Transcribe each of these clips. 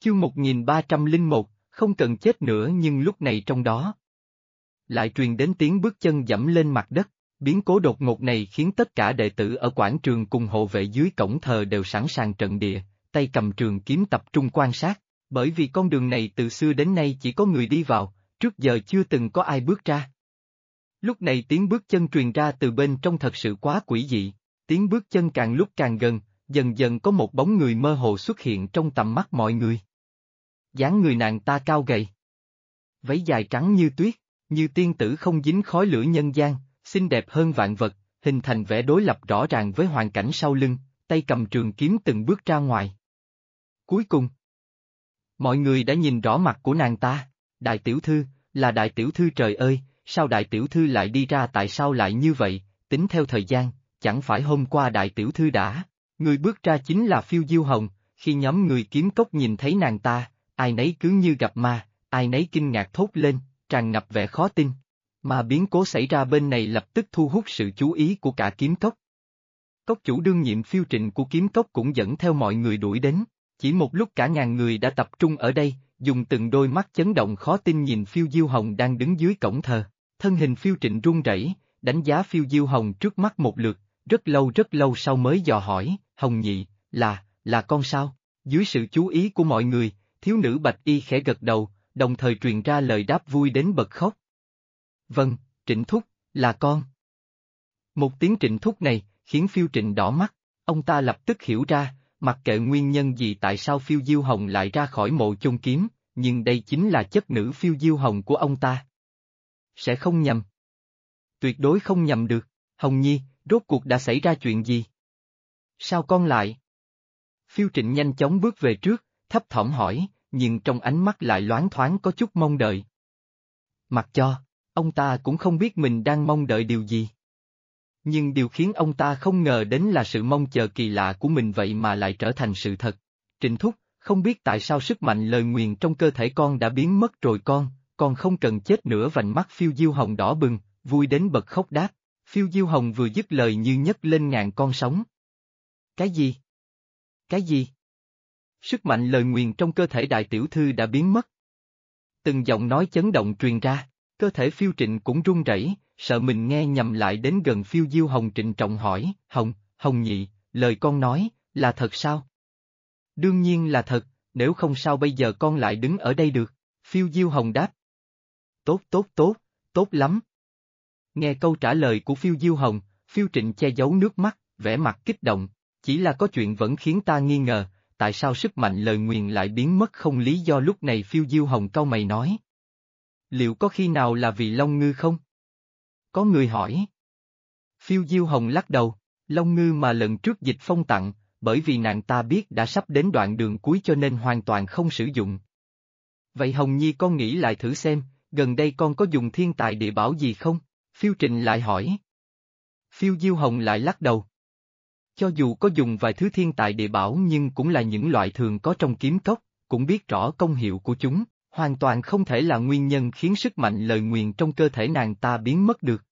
Chương 1301, không cần chết nữa nhưng lúc này trong đó lại truyền đến tiếng bước chân dẫm lên mặt đất. Biến cố đột ngột này khiến tất cả đệ tử ở quảng trường cùng hộ vệ dưới cổng thờ đều sẵn sàng trận địa, tay cầm trường kiếm tập trung quan sát, bởi vì con đường này từ xưa đến nay chỉ có người đi vào, trước giờ chưa từng có ai bước ra. Lúc này tiếng bước chân truyền ra từ bên trong thật sự quá quỷ dị, tiếng bước chân càng lúc càng gần, dần dần có một bóng người mơ hồ xuất hiện trong tầm mắt mọi người. Dáng người nàng ta cao gầy, váy dài trắng như tuyết, như tiên tử không dính khói lửa nhân gian, xinh đẹp hơn vạn vật, hình thành vẻ đối lập rõ ràng với hoàn cảnh sau lưng, tay cầm trường kiếm từng bước ra ngoài. Cuối cùng, mọi người đã nhìn rõ mặt của nàng ta, đại tiểu thư, là đại tiểu thư. Trời ơi, sao đại tiểu thư lại đi ra, tại sao lại như vậy, tính theo thời gian, chẳng phải hôm qua đại tiểu thư đã, người bước ra chính là Phiêu Diêu Hồng. Khi nhóm người kiếm cốc nhìn thấy nàng ta, ai nấy cứ như gặp ma, ai nấy kinh ngạc thốt lên, tràn ngập vẻ khó tin. Mà biến cố xảy ra bên này lập tức thu hút sự chú ý của cả kiếm cốc. Cốc chủ đương nhiệm Phiêu Trịnh của kiếm cốc cũng dẫn theo mọi người đuổi đến, chỉ một lúc cả ngàn người đã tập trung ở đây, dùng từng đôi mắt chấn động khó tin nhìn Phiêu Diêu Hồng đang đứng dưới cổng thờ. Thân hình Phiêu Trịnh run rẩy, đánh giá Phiêu Diêu Hồng trước mắt một lượt, rất lâu sau mới dò hỏi, Hồng nhị, là con sao? Dưới sự chú ý của mọi người, thiếu nữ bạch y khẽ gật đầu, đồng thời truyền ra lời đáp vui đến bật khóc. Vâng, Trịnh thúc, là con. Một tiếng Trịnh thúc này, khiến Phiêu Trịnh đỏ mắt, ông ta lập tức hiểu ra, mặc kệ nguyên nhân gì tại sao Phiêu Diêu Hồng lại ra khỏi mộ chôn kiếm, nhưng đây chính là chất nữ Phiêu Diêu Hồng của ông ta. Sẽ không nhầm. Tuyệt đối không nhầm được, Hồng nhi, rốt cuộc đã xảy ra chuyện gì? Sao con lại? Phiêu Trịnh nhanh chóng bước về trước, thấp thỏm hỏi, nhưng trong ánh mắt lại loáng thoáng có chút mong đợi. Mặc cho, ông ta cũng không biết mình đang mong đợi điều gì. Nhưng điều khiến ông ta không ngờ đến là sự mong chờ kỳ lạ của mình vậy mà lại trở thành sự thật. Trịnh thúc, không biết tại sao sức mạnh lời nguyền trong cơ thể con đã biến mất rồi con không cần chết nữa. Vành mắt Phiêu Diêu Hồng đỏ bừng, vui đến bật khóc đáp. Phiêu Diêu Hồng vừa dứt lời như nhấc lên ngàn con sóng. Cái gì? Cái gì? Sức mạnh lời nguyền trong cơ thể đại tiểu thư đã biến mất. Từng giọng nói chấn động truyền ra, cơ thể Phiêu Trịnh cũng run rẩy, sợ mình nghe nhầm lại đến gần Phiêu Diêu Hồng trịnh trọng hỏi, Hồng nhị, lời con nói, là thật sao? Đương nhiên là thật, nếu không sao bây giờ con lại đứng ở đây được, Phiêu Diêu Hồng đáp. Tốt lắm. Nghe câu trả lời của Phiêu Diêu Hồng, Phiêu Trịnh che giấu nước mắt, vẻ mặt kích động, chỉ là có chuyện vẫn khiến ta nghi ngờ, tại sao sức mạnh lời nguyền lại biến mất không lý do. Lúc này Phiêu Diêu Hồng cau mày nói. Liệu có khi nào là vì Long Ngư không? Có người hỏi. Phiêu Diêu Hồng lắc đầu, Long Ngư mà lần trước Dịch Phong tặng, bởi vì nàng ta biết đã sắp đến đoạn đường cuối cho nên hoàn toàn không sử dụng. Vậy Hồng Nhi con nghĩ lại thử xem, gần đây con có dùng thiên tài địa bảo gì không? Phiêu Trịnh lại hỏi. Phiêu Diêu Hồng lại lắc đầu. Cho dù có dùng vài thứ thiên tài địa bảo nhưng cũng là những loại thường có trong kiếm cốc, cũng biết rõ công hiệu của chúng, hoàn toàn không thể là nguyên nhân khiến sức mạnh lời nguyền trong cơ thể nàng ta biến mất được.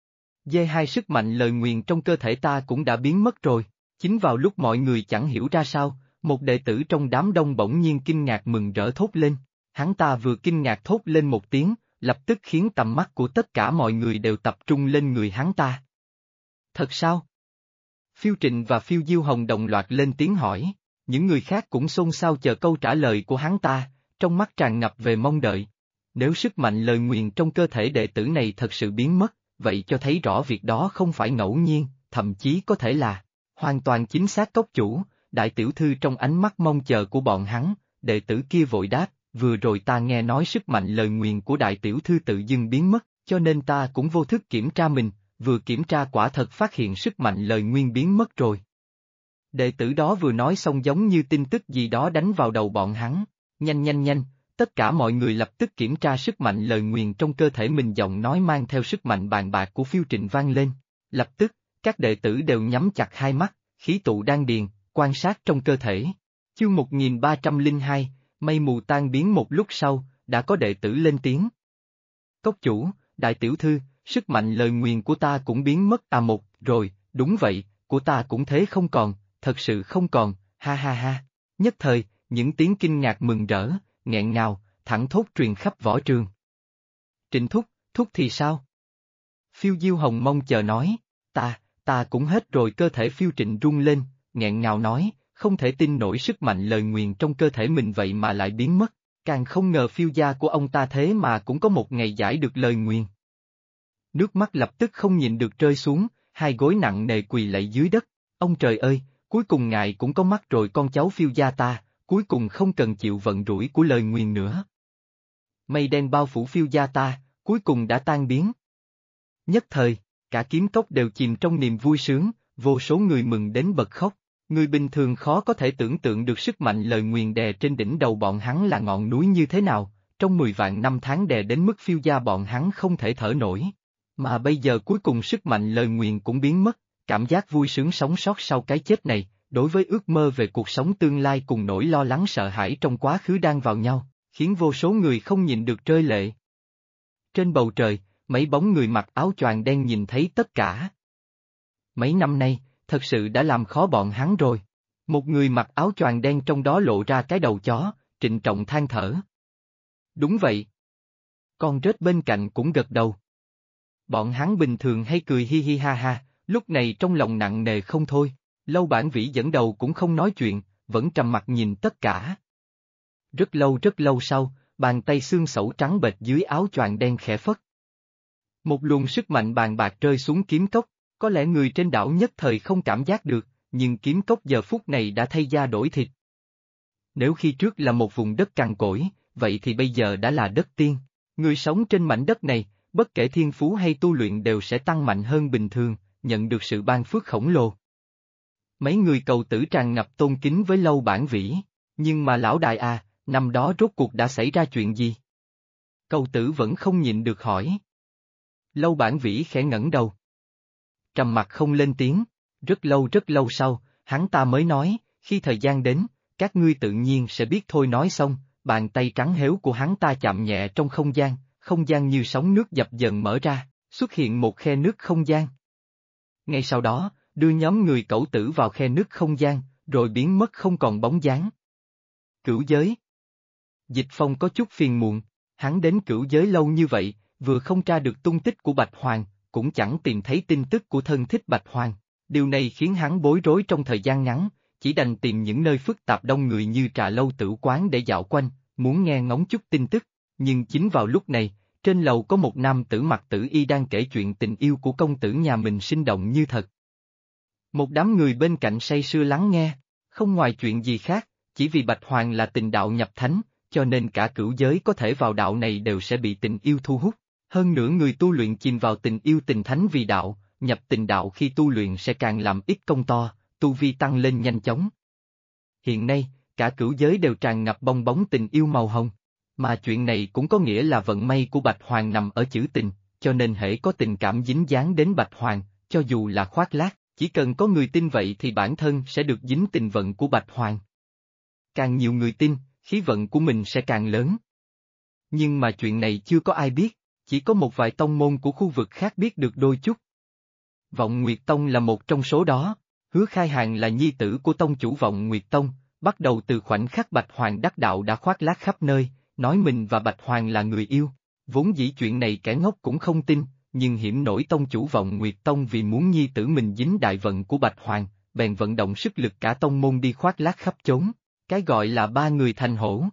D2 sức mạnh lời nguyền trong cơ thể ta cũng đã biến mất rồi. Chính vào lúc mọi người chẳng hiểu ra sao, một đệ tử trong đám đông bỗng nhiên kinh ngạc mừng rỡ thốt lên. Hắn ta vừa kinh ngạc thốt lên một tiếng, lập tức khiến tầm mắt của tất cả mọi người đều tập trung lên người hắn ta. Thật sao? Phiêu Trịnh và Phiêu Diêu Hồng đồng loạt lên tiếng hỏi, những người khác cũng xôn xao chờ câu trả lời của hắn ta, trong mắt tràn ngập về mong đợi. Nếu sức mạnh lời nguyền trong cơ thể đệ tử này thật sự biến mất, vậy cho thấy rõ việc đó không phải ngẫu nhiên, thậm chí có thể là hoàn toàn chính xác. Cốc chủ, đại tiểu thư trong ánh mắt mong chờ của bọn hắn, đệ tử kia vội đáp, vừa rồi ta nghe nói sức mạnh lời nguyền của đại tiểu thư tự dưng biến mất, cho nên ta cũng vô thức kiểm tra mình, vừa kiểm tra quả thật phát hiện sức mạnh lời nguyên biến mất rồi. Đệ tử đó vừa nói xong giống như tin tức gì đó đánh vào đầu bọn hắn, nhanh, tất cả mọi người lập tức kiểm tra sức mạnh lời nguyền trong cơ thể mình. Giọng nói mang theo sức mạnh bàn bạc của Phiêu Trịnh vang lên, lập tức, các đệ tử đều nhắm chặt hai mắt, khí tụ đan điền, quan sát trong cơ thể. Chương 1302, mây mù tan biến. Một lúc sau, đã có đệ tử lên tiếng. Cốc chủ, đại tiểu thư, sức mạnh lời nguyền của ta cũng biến mất à? Một, rồi, đúng vậy, của ta cũng thế không còn, thật sự không còn, ha ha ha. Nhất thời, những tiếng kinh ngạc mừng rỡ, nghẹn ngào, thẳng thốt truyền khắp võ trường. Trịnh thúc, thúc thì sao? Phiêu Diêu Hồng mong chờ nói, ta cũng hết rồi. Cơ thể Phiêu Trịnh rung lên, nghẹn ngào nói, không thể tin nổi sức mạnh lời nguyền trong cơ thể mình vậy mà lại biến mất, càng không ngờ Phiêu gia của ông ta thế mà cũng có một ngày giải được lời nguyền. Nước mắt lập tức không nhịn được rơi xuống, hai gối nặng nề quỳ lạy dưới đất, ông trời ơi, cuối cùng ngài cũng có mắt rồi. Con cháu Phiêu gia ta, cuối cùng không cần chịu vận rủi của lời nguyền nữa. Mây đen bao phủ Phiêu gia ta, cuối cùng đã tan biến. Nhất thời, cả Kiếm Cốc đều chìm trong niềm vui sướng, vô số người mừng đến bật khóc. Người bình thường khó có thể tưởng tượng được sức mạnh lời nguyền đè trên đỉnh đầu bọn hắn là ngọn núi như thế nào, trong 10 vạn năm tháng đè đến mức Phiêu gia bọn hắn không thể thở nổi. Mà bây giờ cuối cùng sức mạnh lời nguyền cũng biến mất, cảm giác vui sướng sống sót sau cái chết này, đối với ước mơ về cuộc sống tương lai cùng nỗi lo lắng sợ hãi trong quá khứ đang vào nhau, khiến vô số người không nhịn được rơi lệ. Trên bầu trời, mấy bóng người mặc áo choàng đen nhìn thấy tất cả. Mấy năm nay, thật sự đã làm khó bọn hắn rồi. Một người mặc áo choàng đen trong đó lộ ra cái đầu chó, trịnh trọng than thở. Đúng vậy. Con rết bên cạnh cũng gật đầu. Bọn hắn bình thường hay cười hi hi ha ha, lúc này trong lòng nặng nề không thôi. Lâu Bản Vĩ dẫn đầu cũng không nói chuyện, vẫn trầm mặt nhìn tất cả. Rất lâu sau, bàn tay xương sẩu trắng bệch dưới áo choàng đen khẽ phất. Một luồng sức mạnh bàn bạc rơi xuống Kiếm Cốc, có lẽ người trên đảo nhất thời không cảm giác được, nhưng Kiếm Cốc giờ phút này đã thay da đổi thịt. Nếu khi trước là một vùng đất cằn cỗi, vậy thì bây giờ đã là đất tiên. Người sống trên mảnh đất này, bất kể thiên phú hay tu luyện đều sẽ tăng mạnh hơn bình thường, nhận được sự ban phước khổng lồ. Mấy người cầu tử tràn ngập tôn kính với Lâu Bản Vĩ, nhưng mà lão đại à, năm đó rốt cuộc đã xảy ra chuyện gì? Cầu tử vẫn không nhịn được hỏi. Lâu Bản Vĩ khẽ ngẩng đầu. Trầm mặt không lên tiếng, rất lâu sau, hắn ta mới nói, khi thời gian đến, các ngươi tự nhiên sẽ biết thôi. Nói xong, bàn tay trắng héo của hắn ta chạm nhẹ trong không gian như sóng nước dập dần mở ra, xuất hiện một khe nước không gian. Ngay sau đó, đưa nhóm người cẩu tử vào khe nước không gian, rồi biến mất không còn bóng dáng. Cửu giới. Dịch Phong có chút phiền muộn, hắn đến cửu giới lâu như vậy, vừa không tra được tung tích của Bạch Hoàng, cũng chẳng tìm thấy tin tức của thân thích Bạch Hoàng. Điều này khiến hắn bối rối trong thời gian ngắn, chỉ đành tìm những nơi phức tạp đông người như trà lâu tửu quán để dạo quanh, muốn nghe ngóng chút tin tức. Nhưng chính vào lúc này, trên lầu có một nam tử mặc tử y đang kể chuyện tình yêu của công tử nhà mình sinh động như thật. Một đám người bên cạnh say sưa lắng nghe, không ngoài chuyện gì khác, chỉ vì Bạch Hoàng là tình đạo nhập thánh, cho nên cả cửu giới có thể vào đạo này đều sẽ bị tình yêu thu hút. Hơn nữa người tu luyện chìm vào tình yêu tình thánh vì đạo, nhập tình đạo khi tu luyện sẽ càng làm ít công to, tu vi tăng lên nhanh chóng. Hiện nay, cả cửu giới đều tràn ngập bong bóng tình yêu màu hồng. Mà chuyện này cũng có nghĩa là vận may của Bạch Hoàng nằm ở chữ tình, cho nên hễ có tình cảm dính dáng đến Bạch Hoàng, cho dù là khoác lác, chỉ cần có người tin vậy thì bản thân sẽ được dính tình vận của Bạch Hoàng. Càng nhiều người tin, khí vận của mình sẽ càng lớn. Nhưng mà chuyện này chưa có ai biết, chỉ có một vài tông môn của khu vực khác biết được đôi chút. Vọng Nguyệt Tông là một trong số đó, Hứa Khai Hàn là nhi tử của tông chủ Vọng Nguyệt Tông, bắt đầu từ khoảnh khắc Bạch Hoàng đắc đạo đã khoác lác khắp nơi, nói mình và Bạch Hoàng là người yêu. Vốn dĩ chuyện này kẻ ngốc cũng không tin, nhưng hiểm nổi tông chủ Vọng Nguyệt Tông vì muốn nhi tử mình dính đại vận của Bạch Hoàng, bèn vận động sức lực cả tông môn đi khoác lác khắp chốn, cái gọi là ba người thành hổ.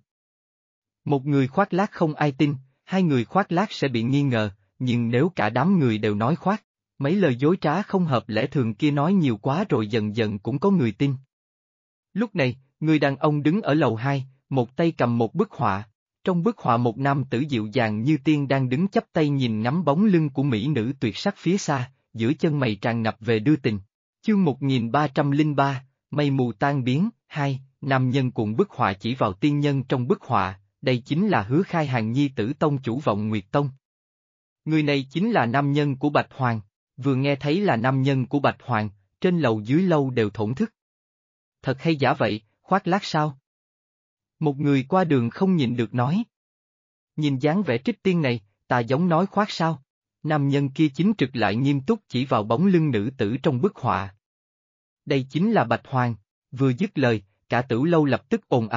Một người khoác lác không ai tin, hai người khoác lác sẽ bị nghi ngờ, nhưng nếu cả đám người đều nói khoác, mấy lời dối trá không hợp lẽ thường kia nói nhiều quá rồi dần dần cũng có người tin. Lúc này, người đàn ông đứng ở lầu 2, một tay cầm một bức họa. Trong bức họa một nam tử dịu dàng như tiên đang đứng chắp tay nhìn ngắm bóng lưng của mỹ nữ tuyệt sắc phía xa, giữa chân mày tràn ngập về đưa tình. Chương 1303, mây mù tan biến, 2, nam nhân cuộn bức họa chỉ vào tiên nhân trong bức họa, đây chính là Hứa Khai Hàn nhi tử tông chủ Vọng Nguyệt Tông. Người này chính là nam nhân của Bạch Hoàng, vừa nghe thấy là nam nhân của Bạch Hoàng, trên lầu dưới lâu đều thổn thức. Thật hay giả vậy, khoác lác sao? Một người qua đường không nhịn được nói. Nhìn dáng vẻ trích tiên này, ta giống nói khoác sao? Nam nhân kia chính trực lại nghiêm túc chỉ vào bóng lưng nữ tử trong bức họa. Đây chính là Bạch Hoàng, vừa dứt lời, cả Tửu lâu lập tức ồn ào,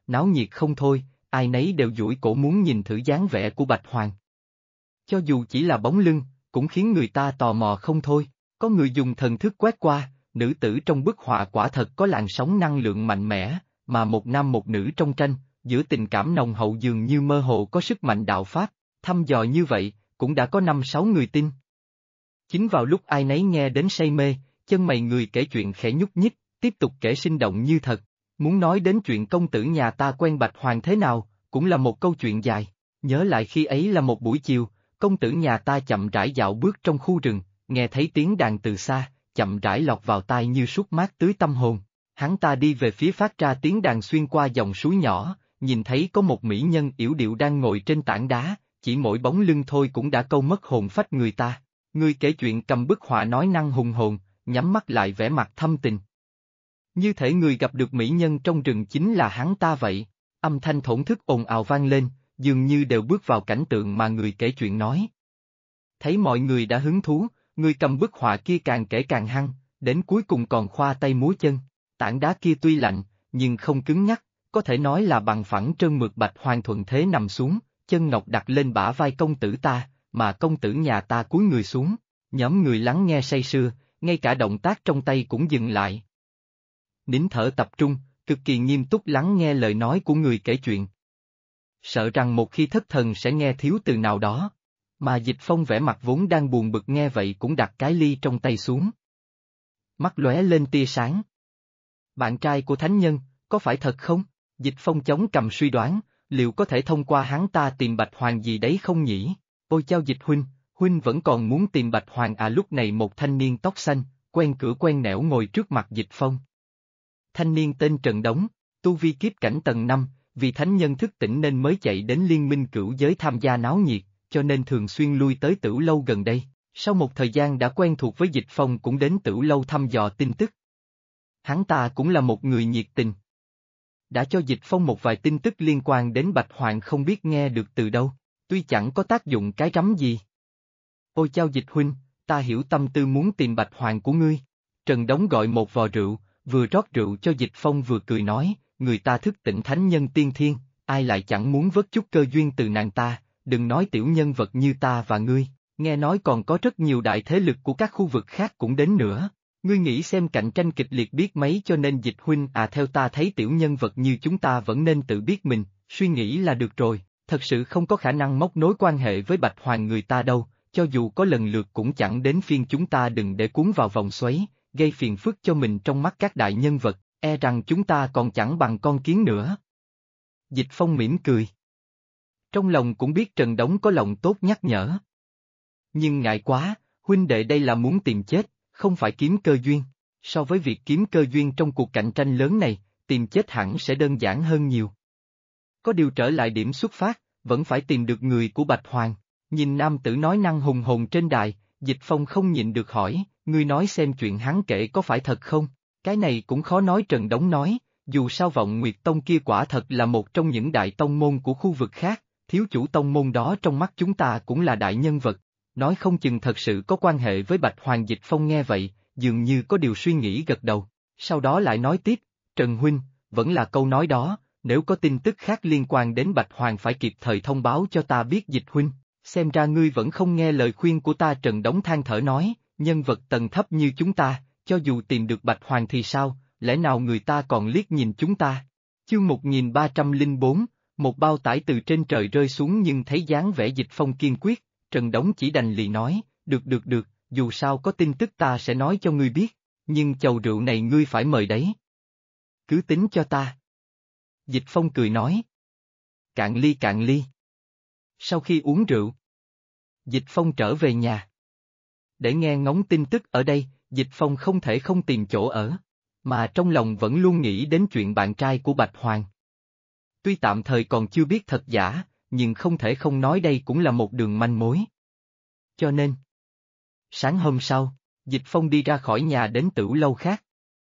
náo nhiệt không thôi, ai nấy đều duỗi cổ muốn nhìn thử dáng vẻ của Bạch Hoàng. Cho dù chỉ là bóng lưng, cũng khiến người ta tò mò không thôi, có người dùng thần thức quét qua, nữ tử trong bức họa quả thật có làn sóng năng lượng mạnh mẽ, mà một nam một nữ trong tranh, giữa tình cảm nồng hậu dường như mơ hồ có sức mạnh đạo pháp, thăm dò như vậy, cũng đã có 5-6 người tin. Chính vào lúc ai nấy nghe đến say mê, chân mày người kể chuyện khẽ nhúc nhích, tiếp tục kể sinh động như thật, muốn nói đến chuyện công tử nhà ta quen Bạch Hoàng thế nào, cũng là một câu chuyện dài, nhớ lại khi ấy là một buổi chiều, công tử nhà ta chậm rãi dạo bước trong khu rừng, nghe thấy tiếng đàn từ xa, chậm rãi lọt vào tai như sút mát tưới tâm hồn. Hắn ta đi về phía phát ra tiếng đàn xuyên qua dòng suối nhỏ, nhìn thấy có một mỹ nhân yểu điệu đang ngồi trên tảng đá, chỉ mỗi bóng lưng thôi cũng đã câu mất hồn phách người ta. Người kể chuyện cầm bức họa nói năng hùng hồn, nhắm mắt lại vẻ mặt thâm tình. Như thể người gặp được mỹ nhân trong rừng chính là hắn ta vậy. Âm thanh thổn thức ồn ào vang lên, dường như đều bước vào cảnh tượng mà người kể chuyện nói. Thấy mọi người đã hứng thú, người cầm bức họa kia càng kể càng hăng, đến cuối cùng còn khoa tay múa chân. Tảng đá kia tuy lạnh, nhưng không cứng nhắc, có thể nói là bằng phẳng trơn mượt. Bạch Hoàng thuận thế nằm xuống, chân ngọc đặt lên bả vai công tử ta, mà công tử nhà ta cúi người xuống. Nhóm người lắng nghe say sưa, ngay cả động tác trong tay cũng dừng lại. Nín thở tập trung, cực kỳ nghiêm túc lắng nghe lời nói của người kể chuyện. Sợ rằng một khi thất thần sẽ nghe thiếu từ nào đó. Mà Dịch Phong vẻ mặt vốn đang buồn bực nghe vậy cũng đặt cái ly trong tay xuống. Mắt lóe lên tia sáng. Bạn trai của thánh nhân, có phải thật không? Dịch Phong chống cằm suy đoán, liệu có thể thông qua hắn ta tìm Bạch Hoàng gì đấy không nhỉ? Ôi chao Dịch huynh vẫn còn muốn tìm Bạch Hoàng à? Lúc này một thanh niên tóc xanh, quen cửa quen nẻo ngồi trước mặt Dịch Phong. Thanh niên tên Trần Đống, tu vi kiếp cảnh tầng 5, vì thánh nhân thức tỉnh nên mới chạy đến liên minh cửu giới tham gia náo nhiệt, cho nên thường xuyên lui tới Tửu Lâu gần đây. Sau một thời gian đã quen thuộc với Dịch Phong cũng đến Tửu Lâu thăm dò tin tức. Hắn ta cũng là một người nhiệt tình. Đã cho Dịch Phong một vài tin tức liên quan đến Bạch Hoàng không biết nghe được từ đâu, tuy chẳng có tác dụng cái rắm gì. Ôi chao Dịch huynh, ta hiểu tâm tư muốn tìm Bạch Hoàng của ngươi. Trần Đống gọi một vò rượu, vừa rót rượu cho Dịch Phong vừa cười nói, người ta thức tỉnh thánh nhân tiên thiên, ai lại chẳng muốn vớt chút cơ duyên từ nàng ta, đừng nói tiểu nhân vật như ta và ngươi, nghe nói còn có rất nhiều đại thế lực của các khu vực khác cũng đến nữa. Ngươi nghĩ xem cạnh tranh kịch liệt biết mấy, cho nên Dịch huynh à, theo ta thấy tiểu nhân vật như chúng ta vẫn nên tự biết mình, suy nghĩ là được rồi, thật sự không có khả năng móc nối quan hệ với Bạch Hoàng người ta đâu, cho dù có lần lượt cũng chẳng đến phiên chúng ta. Đừng để cuốn vào vòng xoáy, gây phiền phức cho mình trong mắt các đại nhân vật, e rằng chúng ta còn chẳng bằng con kiến nữa. Dịch Phong mỉm cười. Trong lòng cũng biết Trần Đống có lòng tốt nhắc nhở. Nhưng ngại quá, huynh đệ đây là muốn tìm chết, không phải kiếm cơ duyên. So với việc kiếm cơ duyên trong cuộc cạnh tranh lớn này, tìm chết hẳn sẽ đơn giản hơn nhiều. Có điều trở lại điểm xuất phát, vẫn phải tìm được người của Bạch Hoàng. Nhìn nam tử nói năng hùng hồn trên đài, Dịch Phong không nhịn được hỏi, ngươi nói xem chuyện hắn kể có phải thật không? Cái này cũng khó nói. Trần Đống nói, dù sao Vọng Nguyệt Tông kia quả thật là một trong những đại tông môn của khu vực khác, thiếu chủ tông môn đó trong mắt chúng ta cũng là đại nhân vật, nói không chừng thật sự có quan hệ với Bạch Hoàng. Dịch Phong nghe vậy, dường như có điều suy nghĩ gật đầu, sau đó lại nói tiếp, Trần huynh, vẫn là câu nói đó, nếu có tin tức khác liên quan đến Bạch Hoàng phải kịp thời thông báo cho ta biết. Dịch huynh, xem ra ngươi vẫn không nghe lời khuyên của ta. Trần Đống than thở nói, nhân vật tầng thấp như chúng ta, cho dù tìm được Bạch Hoàng thì sao, lẽ nào người ta còn liếc nhìn chúng ta? Chương 1304, một bao tải từ trên trời rơi xuống, nhưng thấy dáng vẻ Dịch Phong kiên quyết, Trần Đống chỉ đành lì nói, được, dù sao có tin tức ta sẽ nói cho ngươi biết, nhưng chầu rượu này ngươi phải mời đấy. Cứ tính cho ta. Dịch Phong cười nói. Cạn ly. Sau khi uống rượu, Dịch Phong trở về nhà. Để nghe ngóng tin tức ở đây, Dịch Phong không thể không tìm chỗ ở, mà trong lòng vẫn luôn nghĩ đến chuyện bạn trai của Bạch Hoàng. Tuy tạm thời còn chưa biết thật giả, nhưng không thể không nói đây cũng là một đường manh mối. Cho nên, sáng hôm sau, Dịch Phong đi ra khỏi nhà đến Tửu Lâu khác.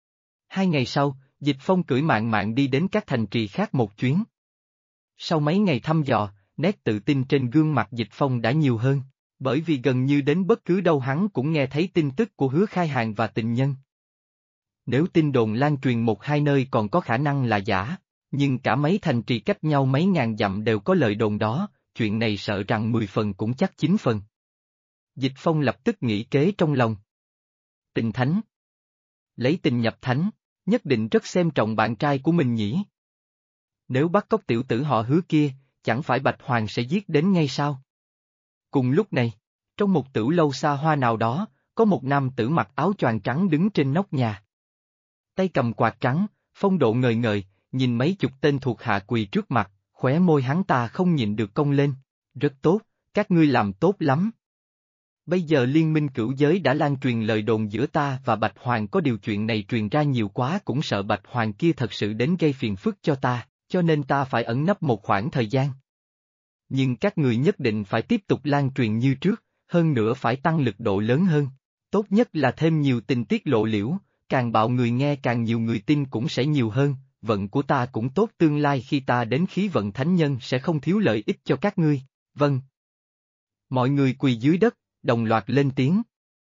2 ngày sau, Dịch Phong cưỡi mạn đi đến các thành trì khác một chuyến. Sau mấy ngày thăm dò, nét tự tin trên gương mặt Dịch Phong đã nhiều hơn, bởi vì gần như đến bất cứ đâu hắn cũng nghe thấy tin tức của Hứa Khai Hàng và tình nhân. Nếu tin đồn lan truyền 1-2 nơi còn có khả năng là giả, nhưng cả mấy thành trì cách nhau mấy ngàn dặm đều có lời đồn đó, chuyện này sợ rằng 10 phần cũng chắc 9 phần. Dịch Phong lập tức nghĩ kế trong lòng. Tình thánh. Lấy tình nhập thánh, nhất định rất xem trọng bạn trai của mình nhỉ. Nếu bắt cóc tiểu tử họ Hứa kia, chẳng phải Bạch Hoàng sẽ giết đến ngay sao? Cùng lúc này, trong một tửu lâu xa hoa nào đó, có một nam tử mặc áo choàng trắng đứng trên nóc nhà. Tay cầm quạt trắng, phong độ ngời ngời, nhìn mấy chục tên thuộc hạ quỳ trước mặt, khóe môi hắn ta không nhịn được cong lên. Rất tốt, các ngươi làm tốt lắm. Bây giờ liên minh cửu giới đã lan truyền lời đồn giữa ta và Bạch Hoàng, có điều chuyện này truyền ra nhiều quá cũng sợ Bạch Hoàng kia thật sự đến gây phiền phức cho ta, cho nên ta phải ẩn nấp một khoảng thời gian. Nhưng các người nhất định phải tiếp tục lan truyền như trước, hơn nữa phải tăng lực độ lớn hơn. Tốt nhất là thêm nhiều tình tiết lộ liễu, càng bạo người nghe càng nhiều người tin cũng sẽ nhiều hơn, vận của ta cũng tốt, tương lai khi ta đến khí vận thánh nhân sẽ không thiếu lợi ích cho các ngươi. Vâng. Mọi người quỳ dưới đất, đồng loạt lên tiếng.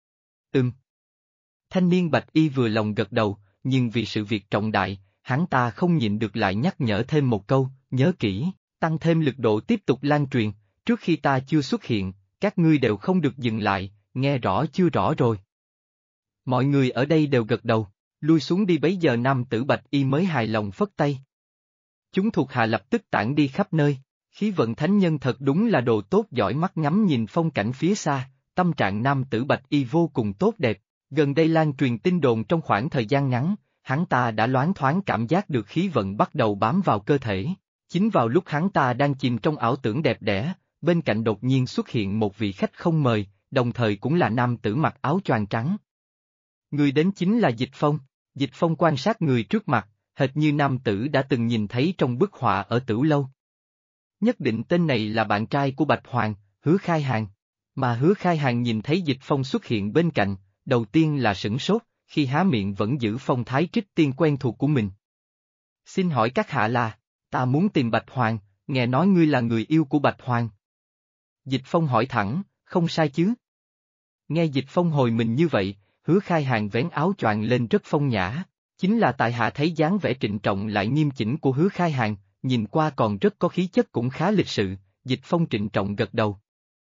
Thanh niên bạch y vừa lòng gật đầu, nhưng vì sự việc trọng đại, hắn ta không nhịn được lại nhắc nhở thêm một câu, nhớ kỹ, tăng thêm lực độ tiếp tục lan truyền, trước khi ta chưa xuất hiện, các ngươi đều không được dừng lại, nghe rõ chưa rõ rồi. Mọi người ở đây đều gật đầu, lui xuống đi. Bấy giờ nam tử bạch y mới hài lòng phất tay. Chúng thuộc hạ lập tức tản đi khắp nơi, khí vận thánh nhân thật đúng là đồ tốt, giỏi mắt ngắm nhìn phong cảnh phía xa, tâm trạng nam tử bạch y vô cùng tốt đẹp. Gần đây lan truyền tin đồn trong khoảng thời gian ngắn, hắn ta đã loáng thoáng cảm giác được khí vận bắt đầu bám vào cơ thể. Chính vào lúc hắn ta đang chìm trong ảo tưởng đẹp đẽ, bên cạnh đột nhiên xuất hiện một vị khách không mời, đồng thời cũng là nam tử mặc áo choàng trắng. Người đến chính là Dịch Phong. Dịch Phong quan sát người trước mặt, hệt như nam tử đã từng nhìn thấy trong bức họa ở Tửu Lâu. Nhất định tên này là bạn trai của Bạch Hoàng, Hứa Khai Hàn. Mà Hứa Khai Hàn nhìn thấy Dịch Phong xuất hiện bên cạnh, đầu tiên là sửng sốt, khi há miệng vẫn giữ phong thái trích tiên quen thuộc của mình. Xin hỏi các hạ là, ta muốn tìm Bạch Hoàng, nghe nói ngươi là người yêu của Bạch Hoàng. Dịch Phong hỏi thẳng, không sai chứ? Nghe Dịch Phong hồi mình như vậy, Hứa Khai Hàn vén áo choàng lên rất phong nhã, chính là tại hạ thấy dáng vẻ trịnh trọng lại nghiêm chỉnh của Hứa Khai Hàn, nhìn qua còn rất có khí chất cũng khá lịch sự. Dịch Phong trịnh trọng gật đầu.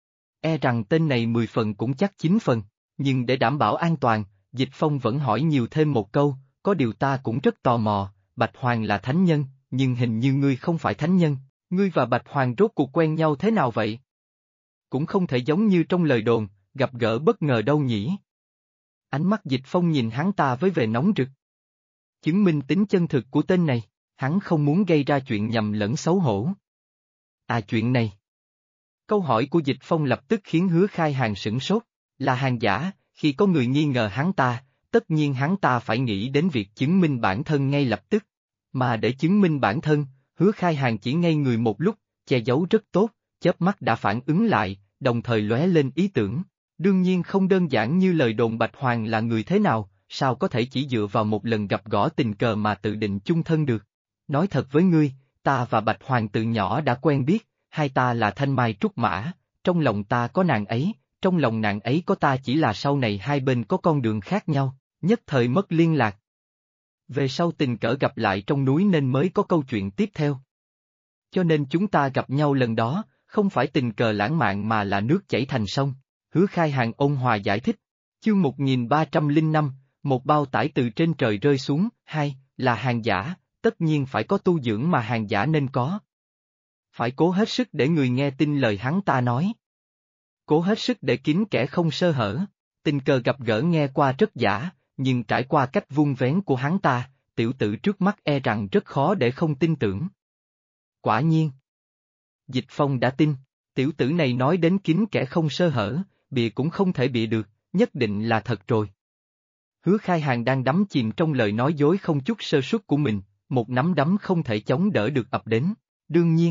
E rằng tên này 10 phần cũng chắc 9 phần, nhưng để đảm bảo an toàn, Dịch Phong vẫn hỏi nhiều thêm một câu, có điều ta cũng rất tò mò, Bạch Hoàng là thánh nhân, nhưng hình như ngươi không phải thánh nhân, ngươi và Bạch Hoàng rốt cuộc quen nhau thế nào vậy? Cũng không thể giống như trong lời đồn, gặp gỡ bất ngờ đâu nhỉ? Ánh mắt Dịch Phong nhìn hắn ta với vẻ nóng rực. Chứng minh tính chân thực của tên này, hắn không muốn gây ra chuyện nhầm lẫn xấu hổ. À, chuyện này. Câu hỏi của Dịch Phong lập tức khiến Hứa Khai Hàn sửng sốt, là hàng giả, khi có người nghi ngờ hắn ta, tất nhiên hắn ta phải nghĩ đến việc chứng minh bản thân ngay lập tức. Mà để chứng minh bản thân, Hứa Khai Hàn chỉ ngây người một lúc, che giấu rất tốt, chớp mắt đã phản ứng lại, đồng thời lóe lên ý tưởng. Đương nhiên không đơn giản như lời đồn Bạch Hoàng là người thế nào, sao có thể chỉ dựa vào một lần gặp gỡ tình cờ mà tự định chung thân được. Nói thật với ngươi, ta và Bạch Hoàng từ nhỏ đã quen biết, hai ta là thanh mai trúc mã, trong lòng ta có nàng ấy, trong lòng nàng ấy có ta, chỉ là sau này hai bên có con đường khác nhau, nhất thời mất liên lạc. Về sau tình cờ gặp lại trong núi nên mới có câu chuyện tiếp theo. Cho nên chúng ta gặp nhau lần đó, không phải tình cờ lãng mạn mà là nước chảy thành sông. Hứa Khai Hàn ôn hòa giải thích. Chương 1305, một bao tải từ trên trời rơi xuống, hai, là hàng giả, tất nhiên phải có tu dưỡng mà hàng giả nên có. Phải cố hết sức để người nghe tin lời hắn ta nói. Cố hết sức để kín kẻ không sơ hở, tình cờ gặp gỡ nghe qua rất giả, nhưng trải qua cách vun vén của hắn ta, tiểu tử trước mắt e rằng rất khó để không tin tưởng. Quả nhiên. Dịch Phong đã tin, tiểu tử này nói đến kín kẻ không sơ hở, bịa cũng không thể bịa được, nhất định là thật rồi. Hứa Khai Hàn đang đắm chìm trong lời nói dối không chút sơ suất của mình, một nắm đấm không thể chống đỡ được ập đến, đương nhiên.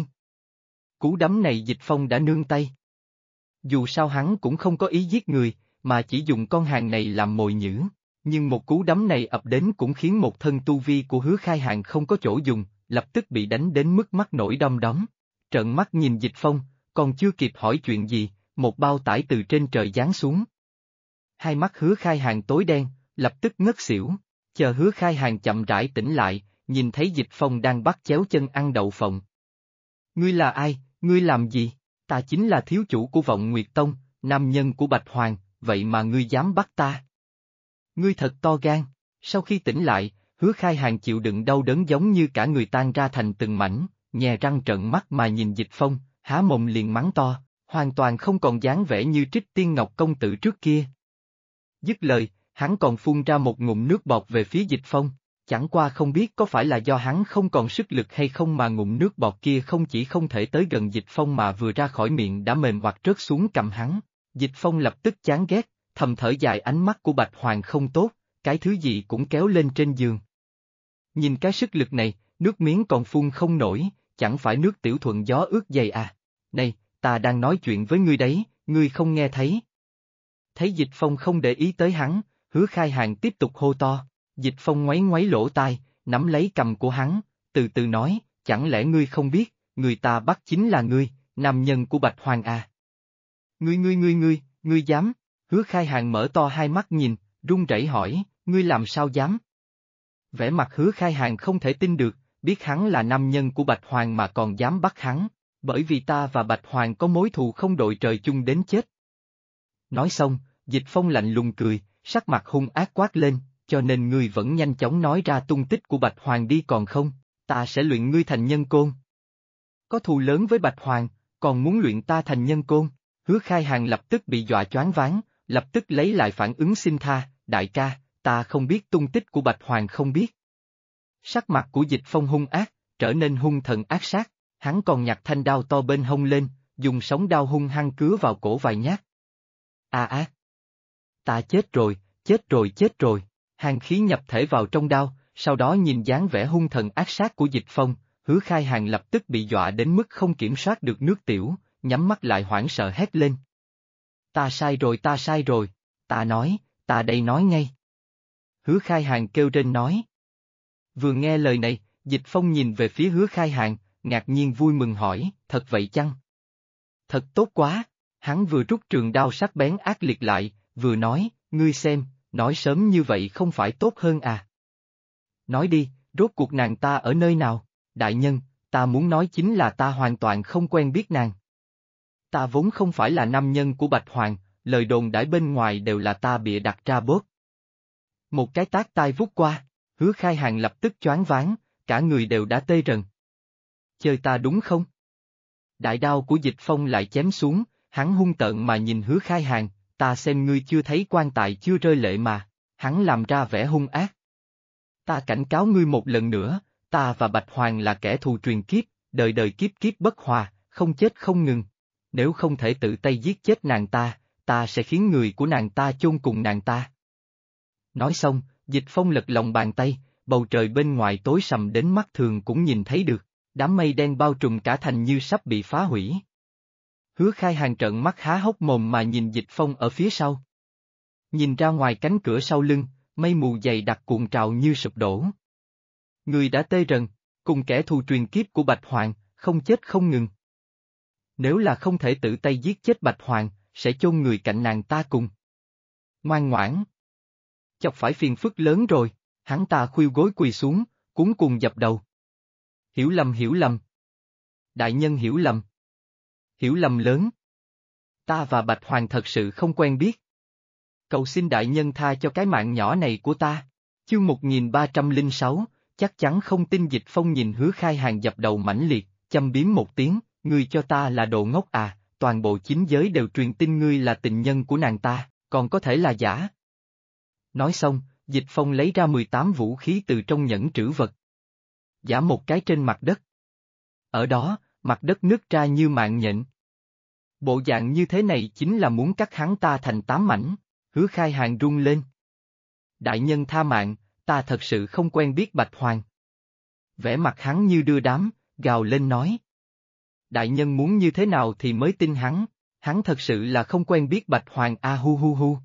Cú đấm này Dịch Phong đã nương tay. Dù sao hắn cũng không có ý giết người, mà chỉ dùng con hàng này làm mồi nhử, nhưng một cú đấm này ập đến cũng khiến một thân tu vi của Hứa Khai Hàn không có chỗ dùng, lập tức bị đánh đến mức mắt nổi đom đóm. Trợn mắt nhìn Dịch Phong, còn chưa kịp hỏi chuyện gì, một bao tải từ trên trời giáng xuống. Hai mắt Hứa Khai Hàn tối đen, lập tức ngất xỉu, chờ Hứa Khai Hàn chậm rãi tỉnh lại, nhìn thấy Dịch Phong đang bắt chéo chân ăn đậu phộng. Ngươi là ai, ngươi làm gì? Ta chính là thiếu chủ của Vọng Nguyệt Tông, nam nhân của Bạch Hoàng, vậy mà ngươi dám bắt ta? Ngươi thật to gan. Sau khi tỉnh lại, Hứa Khai Hàn chịu đựng đau đớn giống như cả người tan ra thành từng mảnh, nhè răng trợn mắt mà nhìn Dịch Phong, há mồm liền mắng to, hoàn toàn không còn dáng vẻ như Trích Tiên Ngọc công tử trước kia. Dứt lời, hắn còn phun ra một ngụm nước bọt về phía Dịch Phong, chẳng qua không biết có phải là do hắn không còn sức lực hay không mà ngụm nước bọt kia không chỉ không thể tới gần Dịch Phong mà vừa ra khỏi miệng đã mềm hoặc rớt xuống cằm hắn. Dịch Phong lập tức chán ghét, thầm thở dài ánh mắt của Bạch Hoàng không tốt, cái thứ gì cũng kéo lên trên giường. Nhìn cái sức lực này, nước miếng còn phun không nổi, chẳng phải nước tiểu thuận gió ướt giày à. Này, ta đang nói chuyện với ngươi đấy, ngươi không nghe thấy. Thấy Dịch Phong không để ý tới hắn, Hứa Khai Hàn tiếp tục hô to. Dịch Phong ngoáy ngoáy lỗ tai, nắm lấy cằm của hắn, từ từ nói, chẳng lẽ ngươi không biết, người ta bắt chính là ngươi, nam nhân của Bạch Hoàng à. Ngươi dám? Hứa Khai Hàn mở to hai mắt nhìn, run rẩy hỏi, ngươi làm sao dám? Vẻ mặt Hứa Khai Hàn không thể tin được, biết hắn là nam nhân của Bạch Hoàng mà còn dám bắt hắn, bởi vì ta và Bạch Hoàng có mối thù không đội trời chung đến chết. Nói xong, Dịch Phong lạnh lùng cười, sắc mặt hung ác quát lên, cho nên ngươi vẫn nhanh chóng nói ra tung tích của Bạch Hoàng đi còn không, ta sẽ luyện ngươi thành nhân côn. Có thù lớn với Bạch Hoàng, còn muốn luyện ta thành nhân côn. Hứa Khai Hàn lập tức bị dọa choáng váng, lập tức lấy lại phản ứng xin tha, đại ca, ta không biết tung tích của Bạch Hoàng không biết. Sắc mặt của Dịch Phong hung ác, trở nên hung thần ác sát, hắn còn nhặt thanh đao to bên hông lên, dùng sóng đao hung hăng cứa vào cổ vài nhát. Ta chết rồi, hàn khí nhập thể vào trong đao, sau đó nhìn dáng vẻ hung thần ác sát của Dịch Phong, Hứa Khai Hàn lập tức bị dọa đến mức không kiểm soát được nước tiểu, nhắm mắt lại hoảng sợ hét lên. Ta sai rồi, ta đây nói ngay. Hứa Khai Hàn kêu rên nói. Vừa nghe lời này, Dịch Phong nhìn về phía Hứa Khai Hàn, ngạc nhiên vui mừng hỏi, thật vậy chăng? Thật tốt quá, hắn vừa rút trường đao sắc bén ác liệt lại, vừa nói, ngươi xem, nói sớm như vậy không phải tốt hơn à? Nói đi, rốt cuộc nàng ta ở nơi nào? Đại nhân, ta muốn nói chính là ta hoàn toàn không quen biết nàng. Ta vốn không phải là nam nhân của Bạch Hoàng, lời đồn đãi bên ngoài đều là ta bịa đặt ra bốt. Một cái tát tai vút qua, Hứa Khai Hàn lập tức choáng váng, cả người đều đã tê rần. Chơi ta đúng không? Đại đao của Dịch Phong lại chém xuống, hắn hung tợn mà nhìn Hứa Khai Hàn, ta xem ngươi chưa thấy quan tài chưa rơi lệ mà, hắn làm ra vẻ hung ác. Ta cảnh cáo ngươi một lần nữa, ta và Bạch Hoàng là kẻ thù truyền kiếp, đời đời kiếp kiếp bất hòa, không chết không ngừng. Nếu không thể tự tay giết chết nàng ta, ta sẽ khiến người của nàng ta chôn cùng nàng ta. Nói xong, Dịch Phong lật lòng bàn tay, bầu trời bên ngoài tối sầm đến mắt thường cũng nhìn thấy được, đám mây đen bao trùm cả thành như sắp bị phá hủy. Hứa Khai Hàn trợn mắt há hốc mồm mà nhìn Dịch Phong ở phía sau. Nhìn ra ngoài cánh cửa sau lưng, mây mù dày đặc cuộn trào như sụp đổ. Người đã tê rần, cùng kẻ thù truyền kiếp của Bạch Hoàng, không chết không ngừng. Nếu là không thể tự tay giết chết Bạch Hoàng, sẽ chôn người cạnh nàng ta cùng. Ngoan ngoãn. Chọc phải phiền phức lớn rồi, hắn ta khuỵu gối quỳ xuống, cuống cuồng dập đầu. Hiểu lầm. Đại nhân hiểu lầm. Hiểu lầm lớn. Ta và Bạch Hoàng thật sự không quen biết. Cầu xin đại nhân tha cho cái mạng nhỏ này của ta. Chương 1306, chắc chắn không tin. Dịch Phong nhìn Hứa Khai Hàn dập đầu mãnh liệt, châm biếm một tiếng, ngươi cho ta là đồ ngốc à, toàn bộ chính giới đều truyền tin ngươi là tình nhân của nàng ta, còn có thể là giả. Nói xong, Dịch Phong lấy ra 18 vũ khí từ trong nhẫn trữ vật. Giã một cái trên mặt đất. Ở đó, mặt đất nứt ra như mạng nhện. Bộ dạng như thế này chính là muốn cắt hắn ta thành 8 mảnh, Hứa Khai Hàn run lên. Đại nhân tha mạng, ta thật sự không quen biết Bạch Hoàng. Vẻ mặt hắn như đưa đám, gào lên nói. Đại nhân muốn như thế nào thì mới tin hắn thật sự là không quen biết Bạch Hoàng a hu hu hu.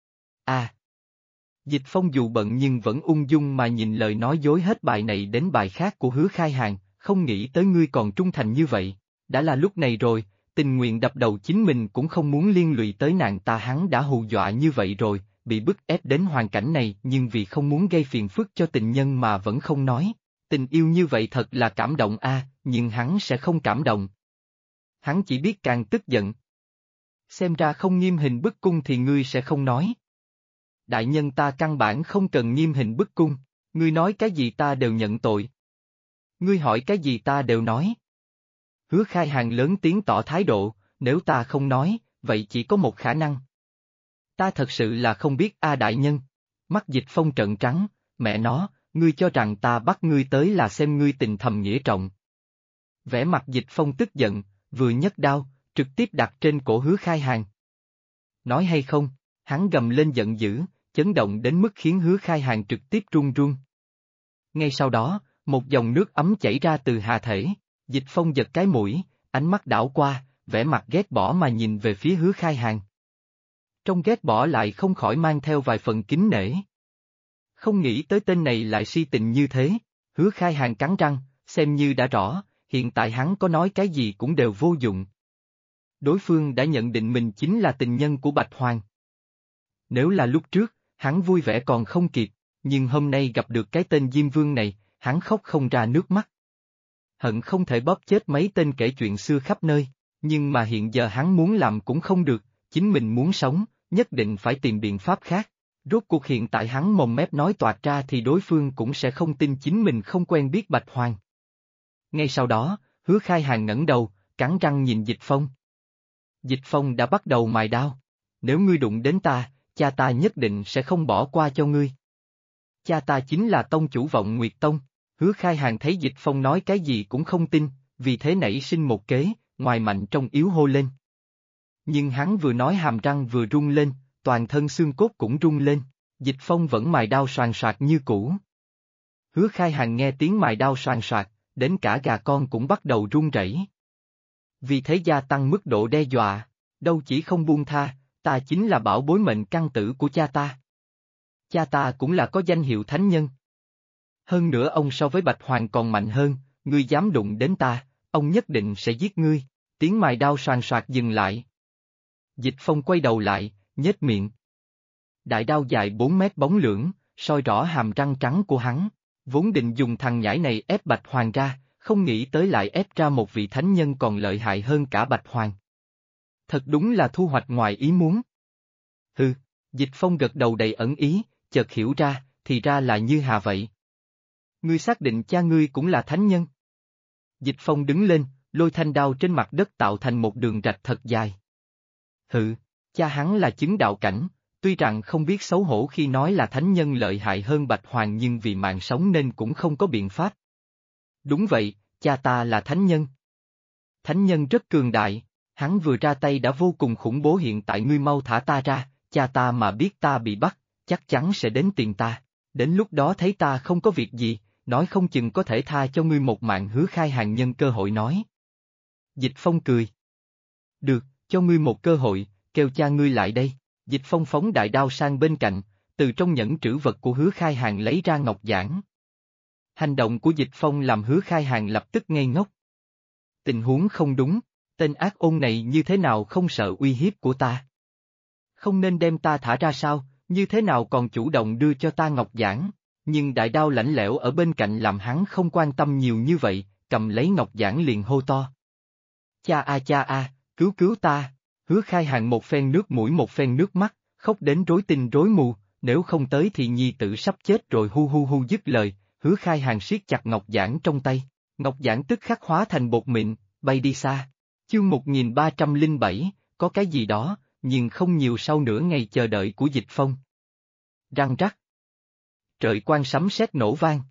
À. Dịch Phong dù bận nhưng vẫn ung dung mà nhìn lời nói dối hết bài này đến bài khác của Hứa Khai Hàn, không nghĩ tới ngươi còn trung thành như vậy, đã là lúc này rồi, tình nguyện đập đầu chính mình cũng không muốn liên lụy tới nàng ta. Hắn đã hù dọa như vậy rồi, bị bức ép đến hoàn cảnh này nhưng vì không muốn gây phiền phức cho tình nhân mà vẫn không nói, Tình yêu như vậy thật là cảm động a, nhưng hắn sẽ không cảm động. Hắn chỉ biết càng tức giận. Xem ra không nghiêm hình bức cung thì ngươi sẽ không nói. Đại nhân ta căn bản không cần nghiêm hình bức cung, ngươi nói cái gì ta đều nhận tội. Ngươi hỏi cái gì ta đều nói. Hứa Khai Hàn lớn tiếng tỏ thái độ, nếu ta không nói, vậy chỉ có một khả năng. Ta thật sự là không biết a đại nhân. Mắt Dịch Phong trợn trắng, mẹ nó, ngươi cho rằng ta bắt ngươi tới là xem ngươi tình thầm nghĩa trọng. Vẻ mặt Dịch Phong tức giận, vừa nhấc đao, trực tiếp đặt trên cổ Hứa Khai Hàn. Nói hay không, hắn gầm lên giận dữ, chấn động đến mức khiến Hứa Khai Hàn trực tiếp run run. Ngay sau đó, một dòng nước ấm chảy ra từ hạ thể, Dịch Phong giật cái mũi, ánh mắt đảo qua, vẻ mặt ghét bỏ mà nhìn về phía Hứa Khai Hàn. Trong ghét bỏ lại không khỏi mang theo vài phần kính nể. Không nghĩ tới tên này lại si tình như thế, Hứa Khai Hàn cắn răng, xem như đã rõ, hiện tại hắn có nói cái gì cũng đều vô dụng. Đối phương đã nhận định mình chính là tình nhân của Bạch Hoàng. Nếu là lúc trước, hắn vui vẻ còn không kịp, nhưng hôm nay gặp được cái tên Diêm Vương này, hắn khóc không ra nước mắt. Hận không thể bóp chết mấy tên kể chuyện xưa khắp nơi, nhưng mà hiện giờ hắn muốn làm cũng không được, chính mình muốn sống, nhất định phải tìm biện pháp khác. Rốt cuộc hiện tại hắn mồm mép nói toạc ra thì đối phương cũng sẽ không tin chính mình không quen biết Bạch Hoàng. Ngay sau đó, Hứa Khai Hàn ngẩng đầu, cắn răng nhìn Dịch Phong. Dịch Phong đã bắt đầu mài đao. Nếu ngươi đụng đến ta, cha ta nhất định sẽ không bỏ qua cho ngươi. Cha ta chính là tông chủ Vọng Nguyệt Tông. Hứa Khai Hàn thấy Dịch Phong nói cái gì cũng không tin, vì thế nảy sinh một kế, ngoài mạnh trong yếu hô lên. Nhưng hắn vừa nói hàm răng vừa rung lên, toàn thân xương cốt cũng rung lên, Dịch Phong vẫn mài đao soàn soạt như cũ. Hứa Khai Hàn nghe tiếng mài đao soàn soạt, đến cả gà con cũng bắt đầu run rẩy. Vì thế gia tăng mức độ đe dọa, đâu chỉ không buông tha, ta chính là bảo bối mệnh căn tử của cha ta. Cha ta cũng là có danh hiệu thánh nhân. Hơn nữa ông so với Bạch Hoàng còn mạnh hơn, ngươi dám đụng đến ta, ông nhất định sẽ giết ngươi. Tiếng mài đao soàn soạt dừng lại. Dịch Phong quay đầu lại, nhếch miệng. Đại đao dài 4 mét bóng lưỡng, soi rõ hàm răng trắng của hắn, vốn định dùng thằng nhãi này ép Bạch Hoàng ra, không nghĩ tới lại ép ra một vị thánh nhân còn lợi hại hơn cả Bạch Hoàng. Thật đúng là thu hoạch ngoài ý muốn. Hừ, Dịch Phong gật đầu đầy ẩn ý, chợt hiểu ra, thì ra là Như Hà vậy. Ngươi xác định cha ngươi cũng là thánh nhân. Dịch Phong đứng lên, lôi thanh đao trên mặt đất tạo thành một đường rạch thật dài. Hừ, cha hắn là chứng đạo cảnh, tuy rằng không biết xấu hổ khi nói là thánh nhân lợi hại hơn Bạch Hoàng nhưng vì mạng sống nên cũng không có biện pháp. Đúng vậy, cha ta là thánh nhân. Thánh nhân rất cường đại, hắn vừa ra tay đã vô cùng khủng bố hiện tại ngươi mau thả ta ra, cha ta mà biết ta bị bắt, chắc chắn sẽ đến tìm ta, đến lúc đó thấy ta không có việc gì, nói không chừng có thể tha cho ngươi một mạng. Hứa Khai Hàn nhân cơ hội nói. Dịch Phong cười. Được, cho ngươi một cơ hội, kêu cha ngươi lại đây. Dịch Phong phóng đại đao sang bên cạnh, từ trong nhẫn trữ vật của Hứa Khai Hàn lấy ra ngọc giản. Hành động của Dịch Phong làm Hứa Khai Hàn lập tức ngây ngốc. Tình huống không đúng, tên ác ôn này như thế nào không sợ uy hiếp của ta? Không nên đem ta thả ra sao, như thế nào còn chủ động đưa cho ta ngọc giản? Nhưng đại đao lạnh lẽo ở bên cạnh làm hắn không quan tâm nhiều như vậy, cầm lấy ngọc giản liền hô to. Cha a, cứu cứu ta! Hứa Khai Hàn một phen nước mũi một phen nước mắt, khóc đến rối tinh rối mù, nếu không tới thì nhi tử sắp chết rồi. Hu hu hu dứt lời, Hứa Khai Hàn siết chặt ngọc giản trong tay, ngọc giản tức khắc hóa thành bột mịn, bay đi xa. Chương 1307, có cái gì đó, nhưng không nhiều. Sau nửa ngày chờ đợi của Dịch Phong. Răng rắc. Trời quang sấm sét nổ vang.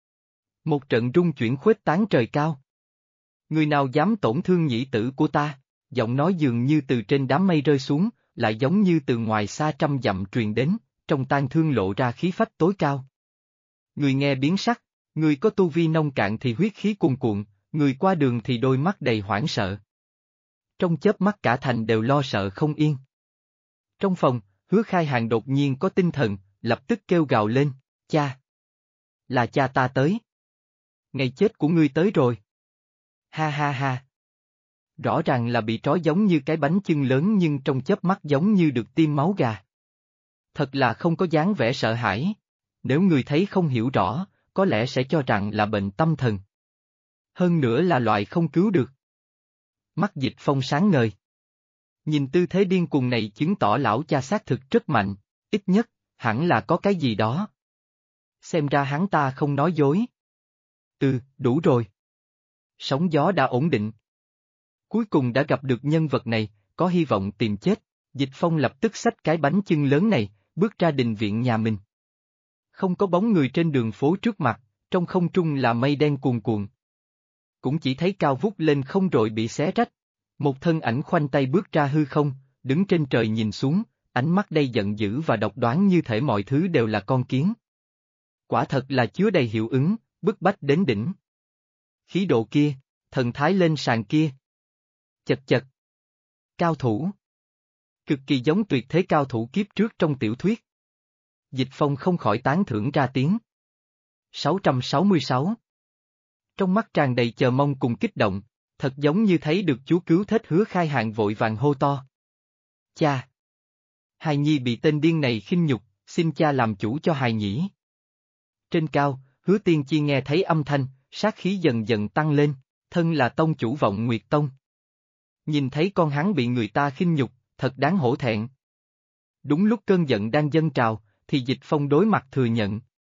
Một trận rung chuyển khuếch tán trời cao. Người nào dám tổn thương nhĩ tử của ta? Giọng nói dường như từ trên đám mây rơi xuống, lại giống như từ ngoài xa trăm dặm truyền đến, trong tang thương lộ ra khí phách tối cao. Người nghe biến sắc, người có tu vi nông cạn thì huyết khí cuồn cuộn, người qua đường thì đôi mắt đầy hoảng sợ. Trong chớp mắt cả thành đều lo sợ không yên. Trong phòng, Hứa Khai Hàn đột nhiên có tinh thần, lập tức kêu gào lên, cha! Là cha ta tới! Ngày chết của ngươi tới rồi! Ha ha ha! Rõ ràng là bị trói giống như cái bánh chưng lớn nhưng trong chớp mắt giống như được tiêm máu gà. Thật là không có dáng vẻ sợ hãi. Nếu người thấy không hiểu rõ, có lẽ sẽ cho rằng là bệnh tâm thần. Hơn nữa là loại không cứu được. Mắt Dịch Phong sáng ngời. Nhìn tư thế điên cuồng này chứng tỏ lão cha xác thực rất mạnh, ít nhất, hẳn là có cái gì đó. Xem ra hắn ta không nói dối. Đủ rồi. Sóng gió đã ổn định. Cuối cùng đã gặp được nhân vật này, có hy vọng tìm chết. Dịch Phong lập tức xách cái bánh chưng lớn này, bước ra đình viện nhà mình. Không có bóng người trên đường phố trước mặt, trong không trung là mây đen cuồn cuộn. Cũng chỉ thấy cao vút lên không rồi bị xé rách. Một thân ảnh khoanh tay bước ra hư không, đứng trên trời nhìn xuống, ánh mắt đầy giận dữ và độc đoán như thể mọi thứ đều là con kiến. Quả thật là chứa đầy hiệu ứng, bức bách đến đỉnh. Khí độ kia, thần thái lên sàn kia. Chật chật. Cao thủ. Cực kỳ giống tuyệt thế cao thủ kiếp trước trong tiểu thuyết. Dịch Phong không khỏi tán thưởng ra tiếng. 666. Trong mắt tràn đầy chờ mong cùng kích động, thật giống như thấy được chúa cứu thế Hứa Khai Hàn vội vàng hô to. Cha! Hài nhi bị tên điên này khinh nhục, xin cha làm chủ cho hài nhĩ. Trên cao, Hứa Tiên Chi nghe thấy âm thanh, sát khí dần dần tăng lên, thân là tông chủ Vọng Nguyệt Tông. Nhìn thấy con hắn bị người ta khinh nhục, thật đáng hổ thẹn. Đúng lúc cơn giận đang dâng trào, thì Dịch Phong đối mặt thừa nhận.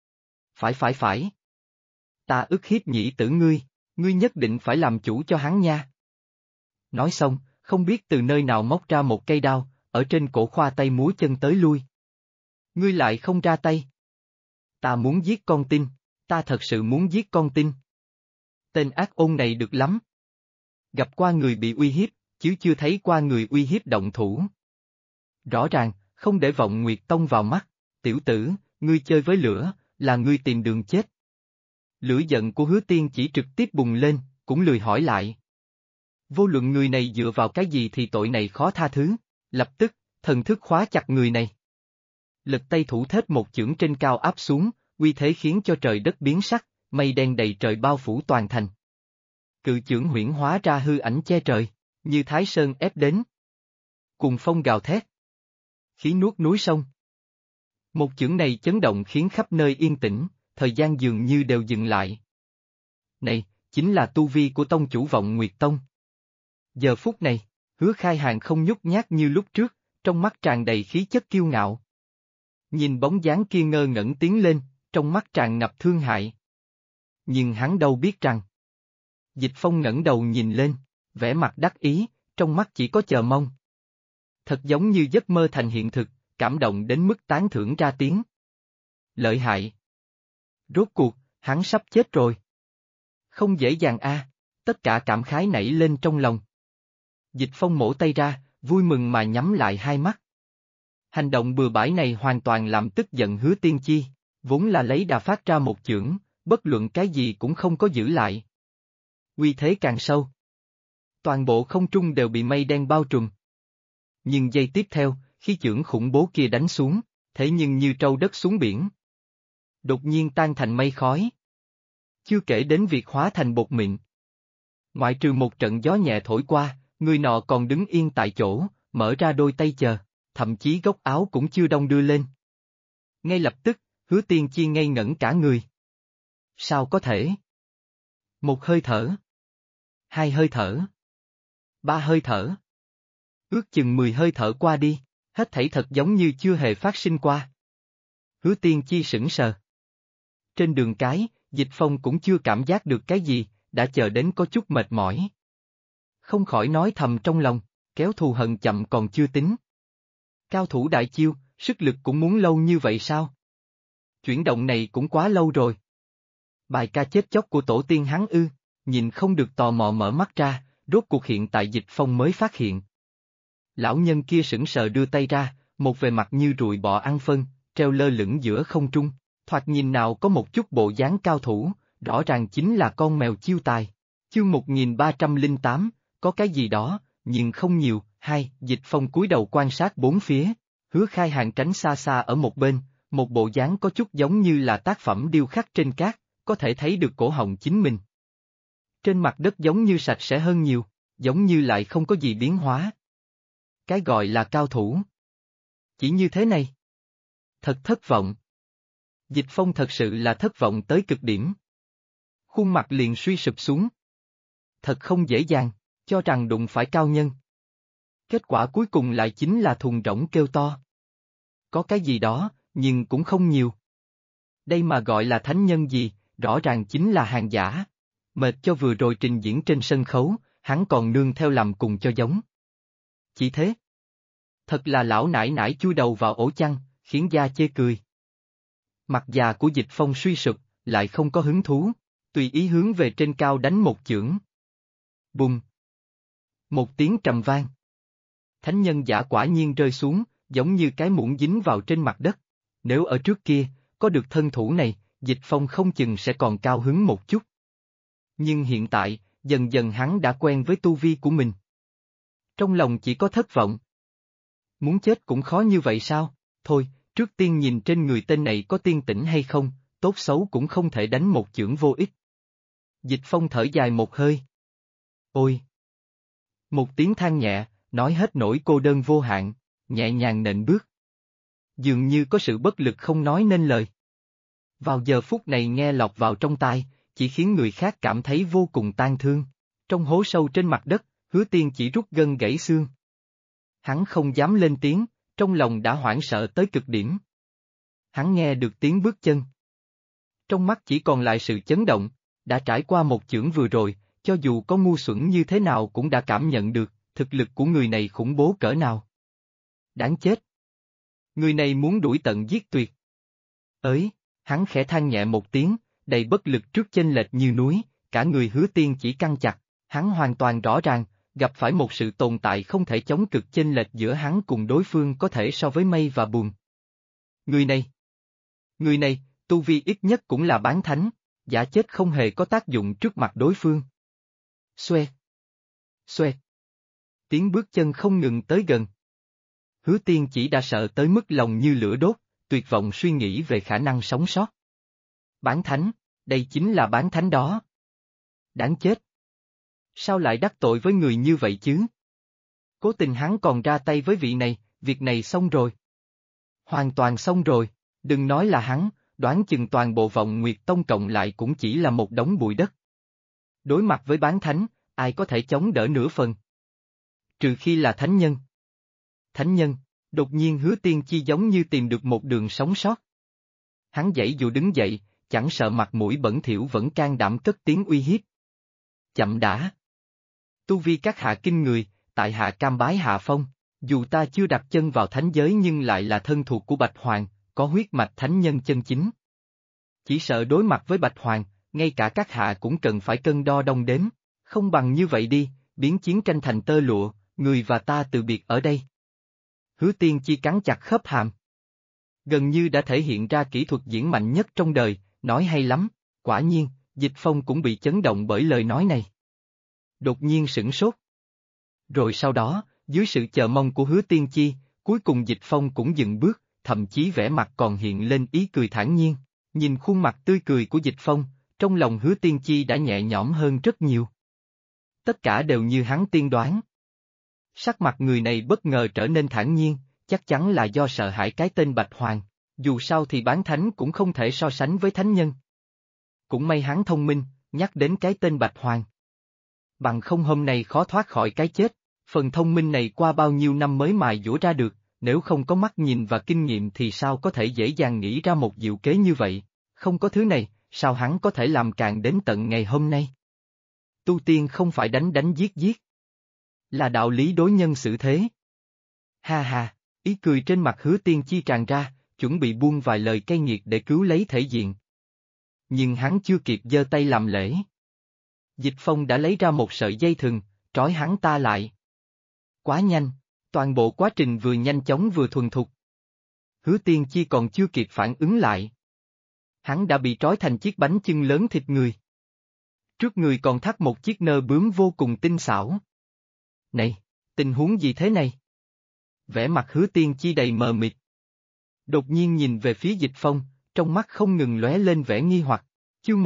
Phải. Ta ức hiếp nhĩ tử ngươi nhất định phải làm chủ cho hắn nha. Nói xong, không biết từ nơi nào móc ra một cây đao, ở trên cổ khoa tay múa chân tới lui. Ngươi lại không ra tay. Ta muốn giết con tin, ta thật sự muốn giết con tin. Tên ác ôn này được lắm. Gặp qua người bị uy hiếp, chứ chưa thấy qua người uy hiếp động thủ. Rõ ràng, không để Vọng Nguyệt Tông vào mắt, tiểu tử, ngươi chơi với lửa, là ngươi tìm đường chết. Lửa giận của Hứa Tiên chỉ trực tiếp bùng lên, cũng lười hỏi lại. Vô luận người này dựa vào cái gì thì tội này khó tha thứ, lập tức, thần thức khóa chặt người này. Lật tay thủ thết một chưởng trên cao áp xuống, uy thế khiến cho trời đất biến sắc, mây đen đầy trời bao phủ toàn thành. Cự chưởng huyễn hóa ra hư ảnh che trời, như Thái Sơn ép đến. Cùng phong gào thét. Khí nuốt núi sông. Một chưởng này chấn động khiến khắp nơi yên tĩnh, thời gian dường như đều dừng lại. Này, chính là tu vi của tông chủ Vọng Nguyệt Tông. Giờ phút này, Hứa Khai Hàn không nhút nhát như lúc trước, trong mắt tràn đầy khí chất kiêu ngạo. Nhìn bóng dáng kia ngơ ngẩn tiến lên, trong mắt tràn ngập thương hại. Nhưng hắn đâu biết rằng. Dịch Phong ngẩng đầu nhìn lên, vẻ mặt đắc ý, trong mắt chỉ có chờ mong. Thật giống như giấc mơ thành hiện thực, cảm động đến mức tán thưởng ra tiếng. Lợi hại. Rốt cuộc, hắn sắp chết rồi. Không dễ dàng a, tất cả cảm khái nảy lên trong lòng. Dịch Phong mổ tay ra, vui mừng mà nhắm lại hai mắt. Hành động bừa bãi này hoàn toàn làm tức giận Hứa Tiên Chi, vốn là lấy đà phát ra một chưởng, bất luận cái gì cũng không có giữ lại. Uy thế càng sâu. Toàn bộ không trung đều bị mây đen bao trùm. Nhưng giây tiếp theo, khi chưởng khủng bố kia đánh xuống, thế nhưng như trâu đất xuống biển. Đột nhiên tan thành mây khói. Chưa kể đến việc hóa thành bột mịn. Ngoại trừ một trận gió nhẹ thổi qua, người nọ còn đứng yên tại chỗ, mở ra đôi tay chờ, thậm chí góc áo cũng chưa đong đưa lên. Ngay lập tức, Hứa Tiên Chi ngây ngẩn cả người. Sao có thể? Một hơi thở. Hai hơi thở. Ba hơi thở. Ước chừng 10 hơi thở qua đi, hết thảy thật giống như chưa hề phát sinh qua. Hứa Tiên Chi sững sờ. Trên đường cái, Dịch Phong cũng chưa cảm giác được cái gì, đã chờ đến có chút mệt mỏi. Không khỏi nói thầm trong lòng, kéo thù hận chậm còn chưa tính. Cao thủ đại chiêu, sức lực cũng muốn lâu như vậy sao? Chuyển động này cũng quá lâu rồi. Bài ca chết chóc của tổ tiên hắn ư, nhìn không được tò mò mở mắt ra, rốt cuộc hiện tại Dịch Phong mới phát hiện. Lão nhân kia sững sờ đưa tay ra, một về mặt như ruồi bọ ăn phân, treo lơ lửng giữa không trung, thoạt nhìn nào có một chút bộ dáng cao thủ, rõ ràng chính là con mèo chiêu tài. Chương 1308, có cái gì đó, nhưng không nhiều. Dịch Phong cúi đầu quan sát bốn phía, Hứa Khai Hàn tránh xa xa ở một bên, một bộ dáng có chút giống như là tác phẩm điêu khắc trên cát, có thể thấy được cổ họng chính mình. Trên mặt đất giống như sạch sẽ hơn nhiều, giống như lại không có gì biến hóa. Cái gọi là cao thủ. Chỉ như thế này. Thật thất vọng. Dịch Phong thật sự là thất vọng tới cực điểm. Khuôn mặt liền suy sụp xuống. Thật không dễ dàng, cho rằng đụng phải cao nhân. Kết quả cuối cùng lại chính là thùng rỗng kêu to. Có cái gì đó, nhưng cũng không nhiều. Đây mà gọi là thánh nhân gì, rõ ràng chính là hàng giả. Mệt cho vừa rồi trình diễn trên sân khấu, hắn còn nương theo làm cùng cho giống. Chỉ thế. Thật là lão nải nải chui đầu vào ổ chăn, khiến gia chê cười. Mặt già của Dịch Phong suy sụp, lại không có hứng thú, tùy ý hướng về trên cao đánh một chưởng. Bùng! Một tiếng trầm vang. Thánh nhân giả quả nhiên rơi xuống, giống như cái muỗng dính vào trên mặt đất. Nếu ở trước kia, có được thân thủ này, Dịch Phong không chừng sẽ còn cao hứng một chút. Nhưng hiện tại, dần dần hắn đã quen với tu vi của mình. Trong lòng chỉ có thất vọng. Muốn chết cũng khó như vậy sao? Thôi, trước tiên nhìn trên người tên này có tiên tỉnh hay không, tốt xấu cũng không thể đánh một chưởng vô ích. Dịch Phong thở dài một hơi. Ôi! Một tiếng than nhẹ, nói hết nỗi cô đơn vô hạn, nhẹ nhàng nện bước. Dường như có sự bất lực không nói nên lời. Vào giờ phút này nghe lọt vào trong tai, chỉ khiến người khác cảm thấy vô cùng tang thương. Trong hố sâu trên mặt đất, Hứa Tiên chỉ rút gân gãy xương. Hắn không dám lên tiếng, trong lòng đã hoảng sợ tới cực điểm. Hắn nghe được tiếng bước chân. Trong mắt chỉ còn lại sự chấn động, đã trải qua một chưởng vừa rồi, cho dù có ngu xuẩn như thế nào cũng đã cảm nhận được, thực lực của người này khủng bố cỡ nào. Đáng chết! Người này muốn đuổi tận giết tuyệt. Ấy, hắn khẽ than nhẹ một tiếng, đầy bất lực trước chênh lệch như núi, cả người Hứa Tiên chỉ căng chặt, hắn hoàn toàn rõ ràng, gặp phải một sự tồn tại không thể chống cực chênh lệch giữa hắn cùng đối phương có thể so với mây và bùn. Người này, tu vi ít nhất cũng là bán thánh, giả chết không hề có tác dụng trước mặt đối phương. Xoẹt, xoẹt. Tiếng bước chân không ngừng tới gần. Hứa Tiên chỉ đã sợ tới mức lòng như lửa đốt, tuyệt vọng suy nghĩ về khả năng sống sót. Bán thánh, đây chính là bán thánh đó. Đáng chết. Sao lại đắc tội với người như vậy chứ? Cố tình hắn còn ra tay với vị này, việc này xong rồi. Hoàn toàn xong rồi, đừng nói là hắn, đoán chừng toàn bộ Vọng Nguyệt Tông cộng lại cũng chỉ là một đống bụi đất. Đối mặt với bán thánh, ai có thể chống đỡ nửa phần? Trừ khi là thánh nhân. Thánh nhân, đột nhiên Hứa Tiên Chi giống như tìm được một đường sống sót. Hắn giãy dụ đứng dậy, chẳng sợ mặt mũi bẩn thỉu vẫn can đảm cất tiếng uy hiếp. Chậm đã. Tu vi các hạ kinh người, tại hạ cam bái hạ phong, dù ta chưa đặt chân vào thánh giới nhưng lại là thân thuộc của Bạch Hoàng, có huyết mạch thánh nhân chân chính. Chỉ sợ đối mặt với Bạch Hoàng, ngay cả các hạ cũng cần phải cân đo đong đếm, không bằng như vậy đi, biến chiến tranh thành tơ lụa, người và ta từ biệt ở đây. Hứa Tiên Chi cắn chặt khớp hàm. Gần như đã thể hiện ra kỹ thuật diễn mạnh nhất trong đời, nói hay lắm, quả nhiên, Dịch Phong cũng bị chấn động bởi lời nói này. Đột nhiên sửng sốt. Rồi sau đó, dưới sự chờ mong của Hứa Tiên Chi, cuối cùng Dịch Phong cũng dừng bước, thậm chí vẻ mặt còn hiện lên ý cười thản nhiên. Nhìn khuôn mặt tươi cười của Dịch Phong, trong lòng Hứa Tiên Chi đã nhẹ nhõm hơn rất nhiều. Tất cả đều như hắn tiên đoán. Sắc mặt người này bất ngờ trở nên thản nhiên, chắc chắn là do sợ hãi cái tên Bạch Hoàng, dù sao thì bán thánh cũng không thể so sánh với thánh nhân. Cũng may hắn thông minh, nhắc đến cái tên Bạch Hoàng. Bằng không hôm nay khó thoát khỏi cái chết, phần thông minh này qua bao nhiêu năm mới mài dũa ra được, nếu không có mắt nhìn và kinh nghiệm thì sao có thể dễ dàng nghĩ ra một diệu kế như vậy, không có thứ này, sao hắn có thể làm càng đến tận ngày hôm nay. Tu tiên không phải đánh đánh giết giết. Là đạo lý đối nhân xử thế. Ha ha, ý cười trên mặt Hứa Tiên Chi tràn ra, chuẩn bị buông vài lời cay nghiệt để cứu lấy thể diện. Nhưng hắn chưa kịp giơ tay làm lễ. Dịch Phong đã lấy ra một sợi dây thừng, trói hắn ta lại. Quá nhanh, toàn bộ quá trình vừa nhanh chóng vừa thuần thục. Hứa Tiên Chi còn chưa kịp phản ứng lại. Hắn đã bị trói thành chiếc bánh chưng lớn thịt người. Trước người còn thắt một chiếc nơ bướm vô cùng tinh xảo. Này, tình huống gì thế này? Vẻ mặt Hứa Tiên Chi đầy mờ mịt. Đột nhiên nhìn về phía Dịch Phong, trong mắt không ngừng lóe lên vẻ nghi hoặc. Chương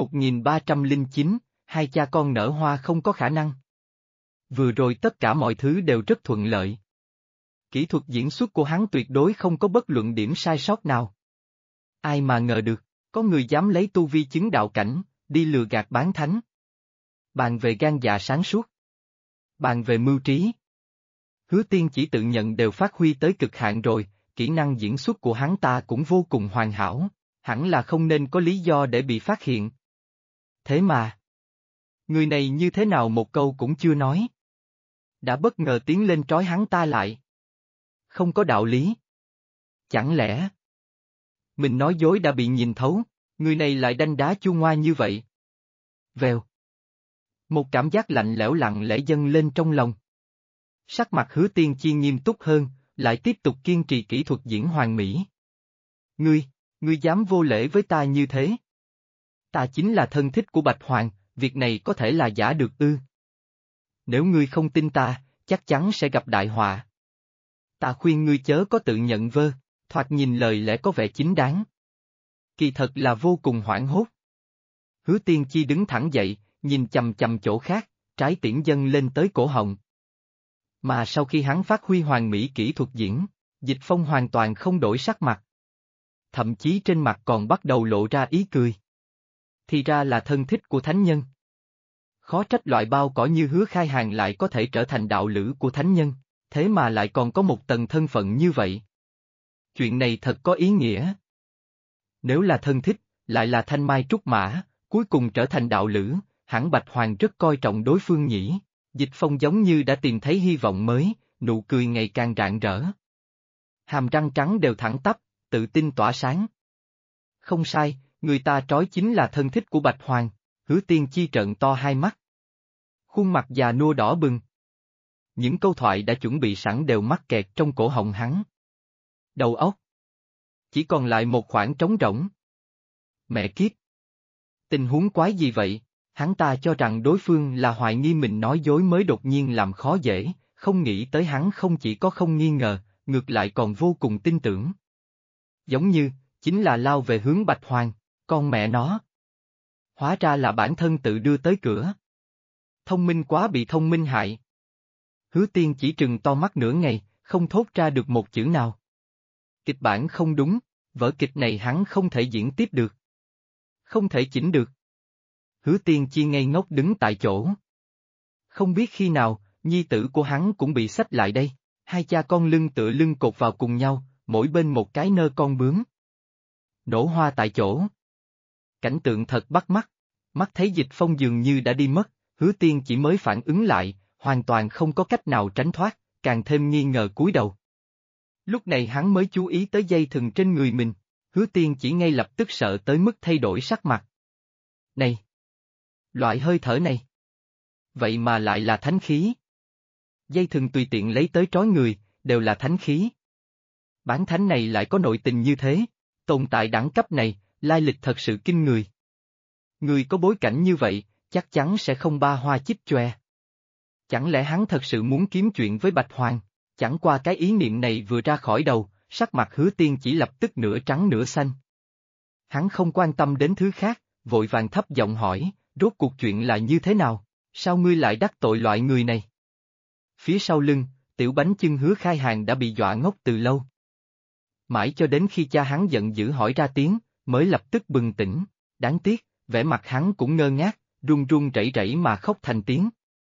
1309, hai cha con nở hoa không có khả năng. Vừa rồi tất cả mọi thứ đều rất thuận lợi. Kỹ thuật diễn xuất của hắn tuyệt đối không có bất luận điểm sai sót nào. Ai mà ngờ được, Có người dám lấy tu vi chứng đạo cảnh, đi lừa gạt bán thánh. Bàn về gan dạ sáng suốt. Bàn về mưu trí. Hứa Tiên chỉ tự nhận đều phát huy tới cực hạn rồi, kỹ năng diễn xuất của hắn ta cũng vô cùng hoàn hảo, hẳn là không nên có lý do để bị phát hiện. Thế mà, người này như thế nào một câu cũng chưa nói. Đã bất ngờ tiến lên trói hắn ta lại. Không có đạo lý. Chẳng lẽ mình nói dối đã bị nhìn thấu, người này lại đanh đá chua ngoa như vậy? Vèo. Một cảm giác lạnh lẽo lặng lẽ dâng lên trong lòng. Sắc mặt Hứa Tiên Chi nghiêm túc hơn, lại tiếp tục kiên trì kỹ thuật diễn hoàn mỹ. Ngươi dám vô lễ với ta như thế? Ta chính là thân thích của Bạch Hoàng, việc này có thể là giả được ư? Nếu ngươi không tin ta, chắc chắn sẽ gặp đại họa. Ta khuyên ngươi chớ có tự nhận vơ, thoạt nhìn lời lẽ có vẻ chính đáng. Kỳ thật là vô cùng hoảng hốt. Hứa Tiên Chi đứng thẳng dậy, nhìn chằm chằm chỗ khác, trái tiễn dâng lên tới cổ họng. Mà sau khi hắn phát huy hoàn mỹ kỹ thuật diễn, Dịch Phong hoàn toàn không đổi sắc mặt. Thậm chí trên mặt còn bắt đầu lộ ra ý cười. Thì ra là thân thích của thánh nhân. Khó trách loại bao cỏ như Hứa Khai Hàng lại có thể trở thành đạo lữ của thánh nhân, thế mà lại còn có một tầng thân phận như vậy. Chuyện này thật có ý nghĩa. Nếu là thân thích, lại là thanh mai trúc mã, cuối cùng trở thành đạo lữ, hẳn Bạch Hoàng rất coi trọng đối phương nhỉ. Dịch Phong giống như đã tìm thấy hy vọng mới, nụ cười ngày càng rạng rỡ. Hàm răng trắng đều thẳng tắp, tự tin tỏa sáng. Không sai, người ta trói chính là thân thích của Bạch Hoàng. Hứa Tiên Chi trợn to hai mắt. Khuôn mặt già nua đỏ bừng. Những câu thoại đã chuẩn bị sẵn đều mắc kẹt trong cổ họng hắn. Đầu óc chỉ còn lại một khoảng trống rỗng. Mẹ kiếp! Tình huống quái gì vậy? Hắn ta cho rằng đối phương là hoài nghi mình nói dối mới đột nhiên làm khó dễ, không nghĩ tới hắn không chỉ có không nghi ngờ, ngược lại còn vô cùng tin tưởng. Giống như, chính là lao về hướng Bạch Hoàng, con mẹ nó. Hóa ra là bản thân tự đưa tới cửa. Thông minh quá bị thông minh hại. Hứa Tiên chỉ trừng to mắt nửa ngày, không thốt ra được một chữ nào. Kịch bản không đúng, vở kịch này hắn không thể diễn tiếp được. Không thể chỉnh được. Hứa Tiên Chi ngây ngốc đứng tại chỗ. Không biết khi nào, nhi tử của hắn cũng bị xách lại đây, hai cha con lưng tựa lưng cột vào cùng nhau, mỗi bên một cái nơ con bướm. Nổ hoa tại chỗ. Cảnh tượng thật bắt mắt, mắt thấy Dịch Phong dường như đã đi mất, Hứa Tiên chỉ mới phản ứng lại, hoàn toàn không có cách nào tránh thoát, càng thêm nghi ngờ cúi đầu. Lúc này hắn mới chú ý tới dây thừng trên người mình, Hứa Tiên chỉ ngay lập tức sợ tới mức thay đổi sắc mặt. Này! Loại hơi thở này! Vậy mà lại là thánh khí. Dây thừng tùy tiện lấy tới trói người, đều là thánh khí. Bán thánh này lại có nội tình như thế, tồn tại đẳng cấp này, lai lịch thật sự kinh người. Người có bối cảnh như vậy, chắc chắn sẽ không ba hoa chích chòe. Chẳng lẽ hắn thật sự muốn kiếm chuyện với Bạch Hoàng? Chẳng qua cái ý niệm này vừa ra khỏi đầu, sắc mặt Hứa Tiên chỉ lập tức nửa trắng nửa xanh. Hắn không quan tâm đến thứ khác, vội vàng thấp giọng hỏi, rốt cuộc chuyện là như thế nào? Sao ngươi lại đắc tội loại người này? Phía sau lưng, tiểu bánh chưng Hứa Khai Hàng đã bị dọa ngốc từ lâu. Mãi cho đến khi cha hắn giận dữ hỏi ra tiếng, mới lập tức bừng tỉnh, đáng tiếc, vẻ mặt hắn cũng ngơ ngác, run run rẩy rẩy mà khóc thành tiếng.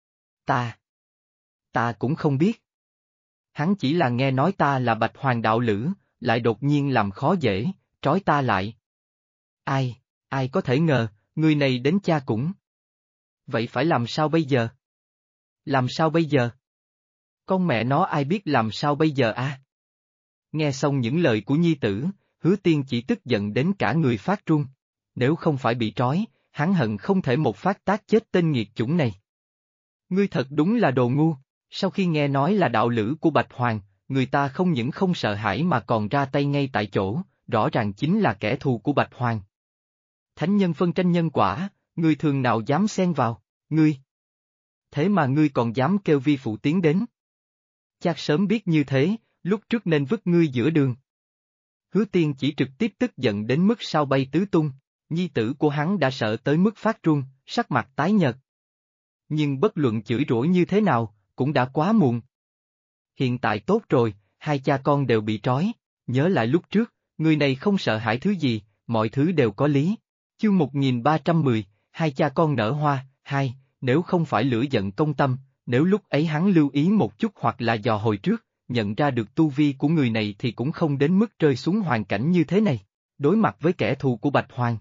Ta cũng không biết. Hắn chỉ là nghe nói ta là Bạch Hoàng đạo lữ, lại đột nhiên làm khó dễ, trói ta lại. Ai có thể ngờ, người này đến cha cũng. Vậy phải làm sao bây giờ? Làm sao bây giờ? Con mẹ nó ai biết làm sao bây giờ à? Nghe xong những lời của nhi tử, Hứa Tiên chỉ tức giận đến cả người phát run. Nếu không phải bị trói, hắn hận không thể một phát tác chết tên nghiệt chủng này. Ngươi thật đúng là đồ ngu, sau khi nghe nói là đạo lữ của Bạch Hoàng, người ta không những không sợ hãi mà còn ra tay ngay tại chỗ, rõ ràng chính là kẻ thù của Bạch Hoàng. Thánh nhân phân tranh nhân quả, người thường nào dám xen vào, ngươi. Thế mà ngươi còn dám kêu vi phụ tiến đến. Chắc sớm biết như thế, lúc trước nên vứt ngươi giữa đường. Hứa Tiên chỉ trực tiếp tức giận đến mức sao bay tứ tung, nhi tử của hắn đã sợ tới mức phát run, sắc mặt tái nhợt. Nhưng bất luận chửi rủa như thế nào, cũng đã quá muộn. Hiện tại tốt rồi, hai cha con đều bị trói, nhớ lại lúc trước, người này không sợ hãi thứ gì, mọi thứ đều có lý. Chương 1310, hai cha con nở hoa, hai, nếu không phải lửa giận công tâm, nếu lúc ấy hắn lưu ý một chút hoặc là dò hồi trước, nhận ra được tu vi của người này thì cũng không đến mức rơi xuống hoàn cảnh như thế này, đối mặt với kẻ thù của Bạch Hoàng.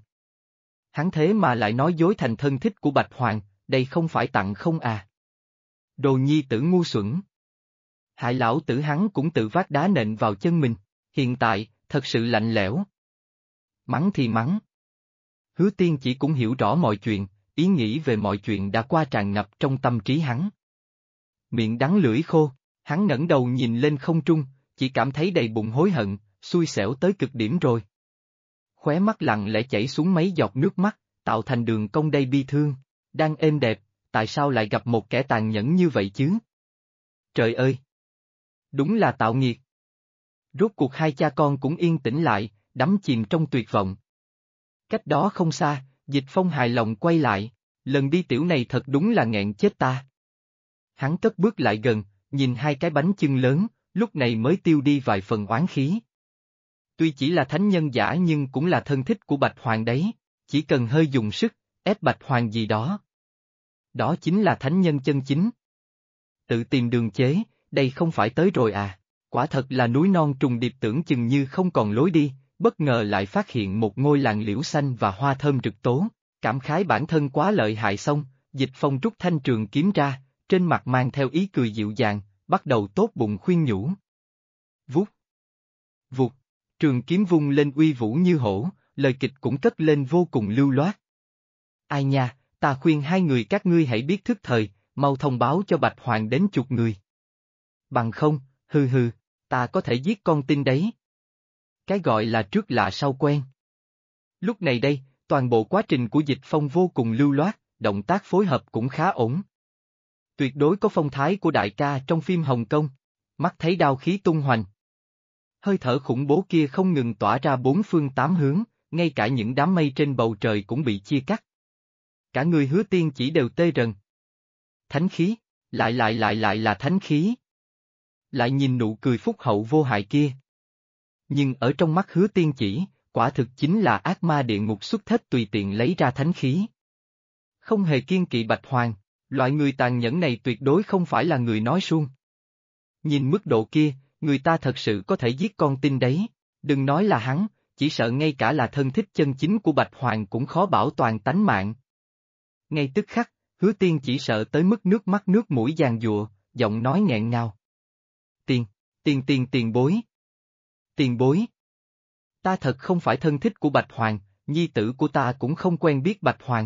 Hắn thế mà lại nói dối thành thân thích của Bạch Hoàng, đây không phải tặng không à. Đồ nhi tử ngu xuẩn. Hại lão tử hắn cũng tự vác đá nện vào chân mình, hiện tại, thật sự lạnh lẽo. Mắng thì mắng. Hứa Tiên chỉ cũng hiểu rõ mọi chuyện, ý nghĩ về mọi chuyện đã qua tràn ngập trong tâm trí hắn. Miệng đắng lưỡi khô, hắn ngẩng đầu nhìn lên không trung, chỉ cảm thấy đầy bụng hối hận, xui xẻo tới cực điểm rồi. Khóe mắt lặng lẽ chảy xuống mấy giọt nước mắt, tạo thành đường cong đầy bi thương, đang êm đẹp, tại sao lại gặp một kẻ tàn nhẫn như vậy chứ? Trời ơi! Đúng là tạo nghiệt. Rốt cuộc hai cha con cũng yên tĩnh lại, đắm chìm trong tuyệt vọng. Cách đó không xa, Dịch Phong hài lòng quay lại, lần đi tiểu này thật đúng là nghẹn chết ta. Hắn cất bước lại gần, nhìn hai cái bánh chưng lớn, lúc này mới tiêu đi vài phần oán khí. Tuy chỉ là thánh nhân giả nhưng cũng là thân thích của Bạch Hoàng đấy, chỉ cần hơi dùng sức, ép Bạch Hoàng gì đó. Đó chính là thánh nhân chân chính. Tự tìm đường chế, đây không phải tới rồi à, quả thật là núi non trùng điệp tưởng chừng như không còn lối đi, bất ngờ lại phát hiện một ngôi làng liễu xanh và hoa thơm rực tố, cảm khái bản thân quá lợi hại xong, Dịch Phong rút thanh trường kiếm ra, trên mặt mang theo ý cười dịu dàng, bắt đầu tốt bụng khuyên nhủ. Vút. Vụt, trường kiếm vung lên uy vũ như hổ, lời kịch cũng cất lên vô cùng lưu loát. Ai nha, ta khuyên hai người các ngươi hãy biết thức thời, mau thông báo cho Bạch Hoàng đến chục người. Bằng không, hừ hừ, ta có thể giết con tin đấy. Cái gọi là trước lạ sau quen. Lúc này đây, toàn bộ quá trình của Dịch Phong vô cùng lưu loát, động tác phối hợp cũng khá ổn. Tuyệt đối có phong thái của đại ca trong phim Hồng Kông, mắt thấy đao khí tung hoành. Hơi thở khủng bố kia không ngừng tỏa ra bốn phương tám hướng, ngay cả những đám mây trên bầu trời cũng bị chia cắt. Cả người Hứa Tiên chỉ đều tê rần. Thánh khí, lại là thánh khí. Lại nhìn nụ cười phúc hậu vô hại kia. Nhưng ở trong mắt Hứa Tiên chỉ, quả thực chính là ác ma địa ngục xuất thết tùy tiện lấy ra thánh khí. Không hề kiêng kỵ Bạch Hoàng, loại người tàn nhẫn này tuyệt đối không phải là người nói suông. Nhìn mức độ kia, người ta thật sự có thể giết con tin đấy, đừng nói là hắn, chỉ sợ ngay cả là thân thích chân chính của Bạch Hoàng cũng khó bảo toàn tánh mạng. Ngay tức khắc, Hứa Tiên chỉ sợ tới mức nước mắt nước mũi giàn giụa, giọng nói nghẹn ngào. Tiền bối. Tiền bối. Ta thật không phải thân thích của Bạch Hoàng, nhi tử của ta cũng không quen biết Bạch Hoàng.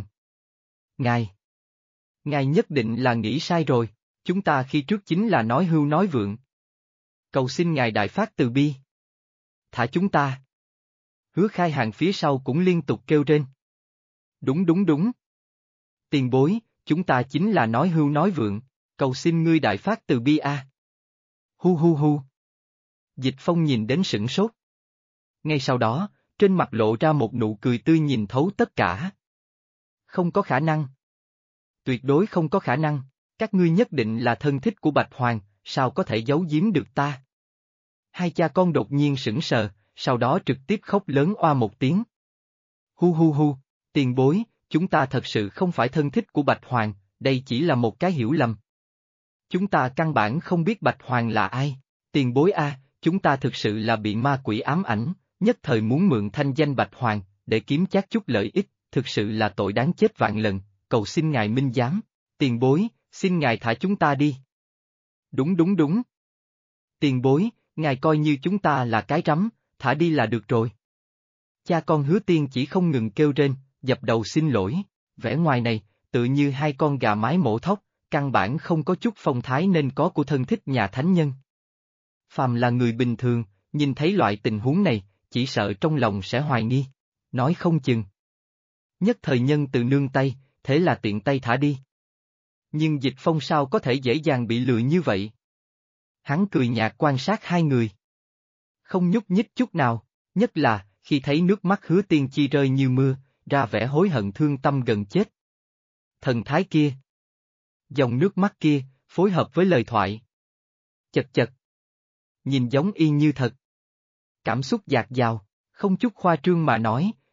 Ngài nhất định là nghĩ sai rồi, chúng ta khi trước chính là nói hưu nói vượng. Cầu xin ngài đại phát từ bi. Thả chúng ta. Hứa Khai Hàng phía sau cũng liên tục kêu rên. Đúng. Tiền bối, chúng ta chính là nói hưu nói vượng, cầu xin ngươi đại phát từ bi a. Hu. Dịch Phong nhìn đến sửng sốt. Ngay sau đó, trên mặt lộ ra một nụ cười tươi nhìn thấu tất cả. Không có khả năng. Tuyệt đối không có khả năng, các ngươi nhất định là thân thích của Bạch Hoàng, sao có thể giấu giếm được ta? Hai cha con đột nhiên sững sờ, sau đó trực tiếp khóc lớn oa một tiếng. Hu, tiền bối, chúng ta thật sự không phải thân thích của Bạch Hoàng, đây chỉ là một cái hiểu lầm. Chúng ta căn bản không biết Bạch Hoàng là ai, tiền bối a, chúng ta thực sự là bị ma quỷ ám ảnh, nhất thời muốn mượn thanh danh Bạch Hoàng, để kiếm chác chút lợi ích, thực sự là tội đáng chết vạn lần, cầu xin ngài minh giám, tiền bối, xin ngài thả chúng ta đi. Đúng. Tiền bối, ngài coi như chúng ta là cái rắm, thả đi là được rồi. Cha con Hứa Tiên chỉ không ngừng kêu rên, dập đầu xin lỗi, vẻ ngoài này, tự như hai con gà mái mổ thóc, căn bản không có chút phong thái nên có của thân thích nhà thánh nhân. Phàm là người bình thường, nhìn thấy loại tình huống này, chỉ sợ trong lòng sẽ hoài nghi, nói không chừng. Nhất thời nhân từ nương tay, thế là tiện tay thả đi. Nhưng Dịch Phong sao có thể dễ dàng bị lừa như vậy? Hắn cười nhạt quan sát hai người. Không nhúc nhích chút nào, nhất là, khi thấy nước mắt Hứa Tiên chi rơi như mưa, ra vẻ hối hận thương tâm gần chết. Thần thái kia. Dòng nước mắt kia, phối hợp với lời thoại. Chật. Nhìn giống y như thật. Cảm xúc dạt dào, không chút khoa trương mà nói,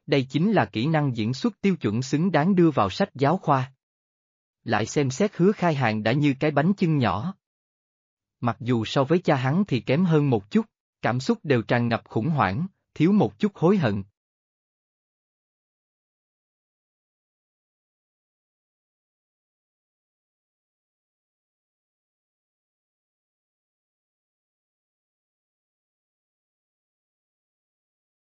đây chính là kỹ năng diễn xuất tiêu chuẩn xứng đáng đưa vào sách giáo khoa. Lại xem xét Hứa Khai Hàng đã như cái bánh chưng nhỏ. Mặc dù so với cha hắn thì kém hơn một chút, cảm xúc đều tràn ngập khủng hoảng, thiếu một chút hối hận,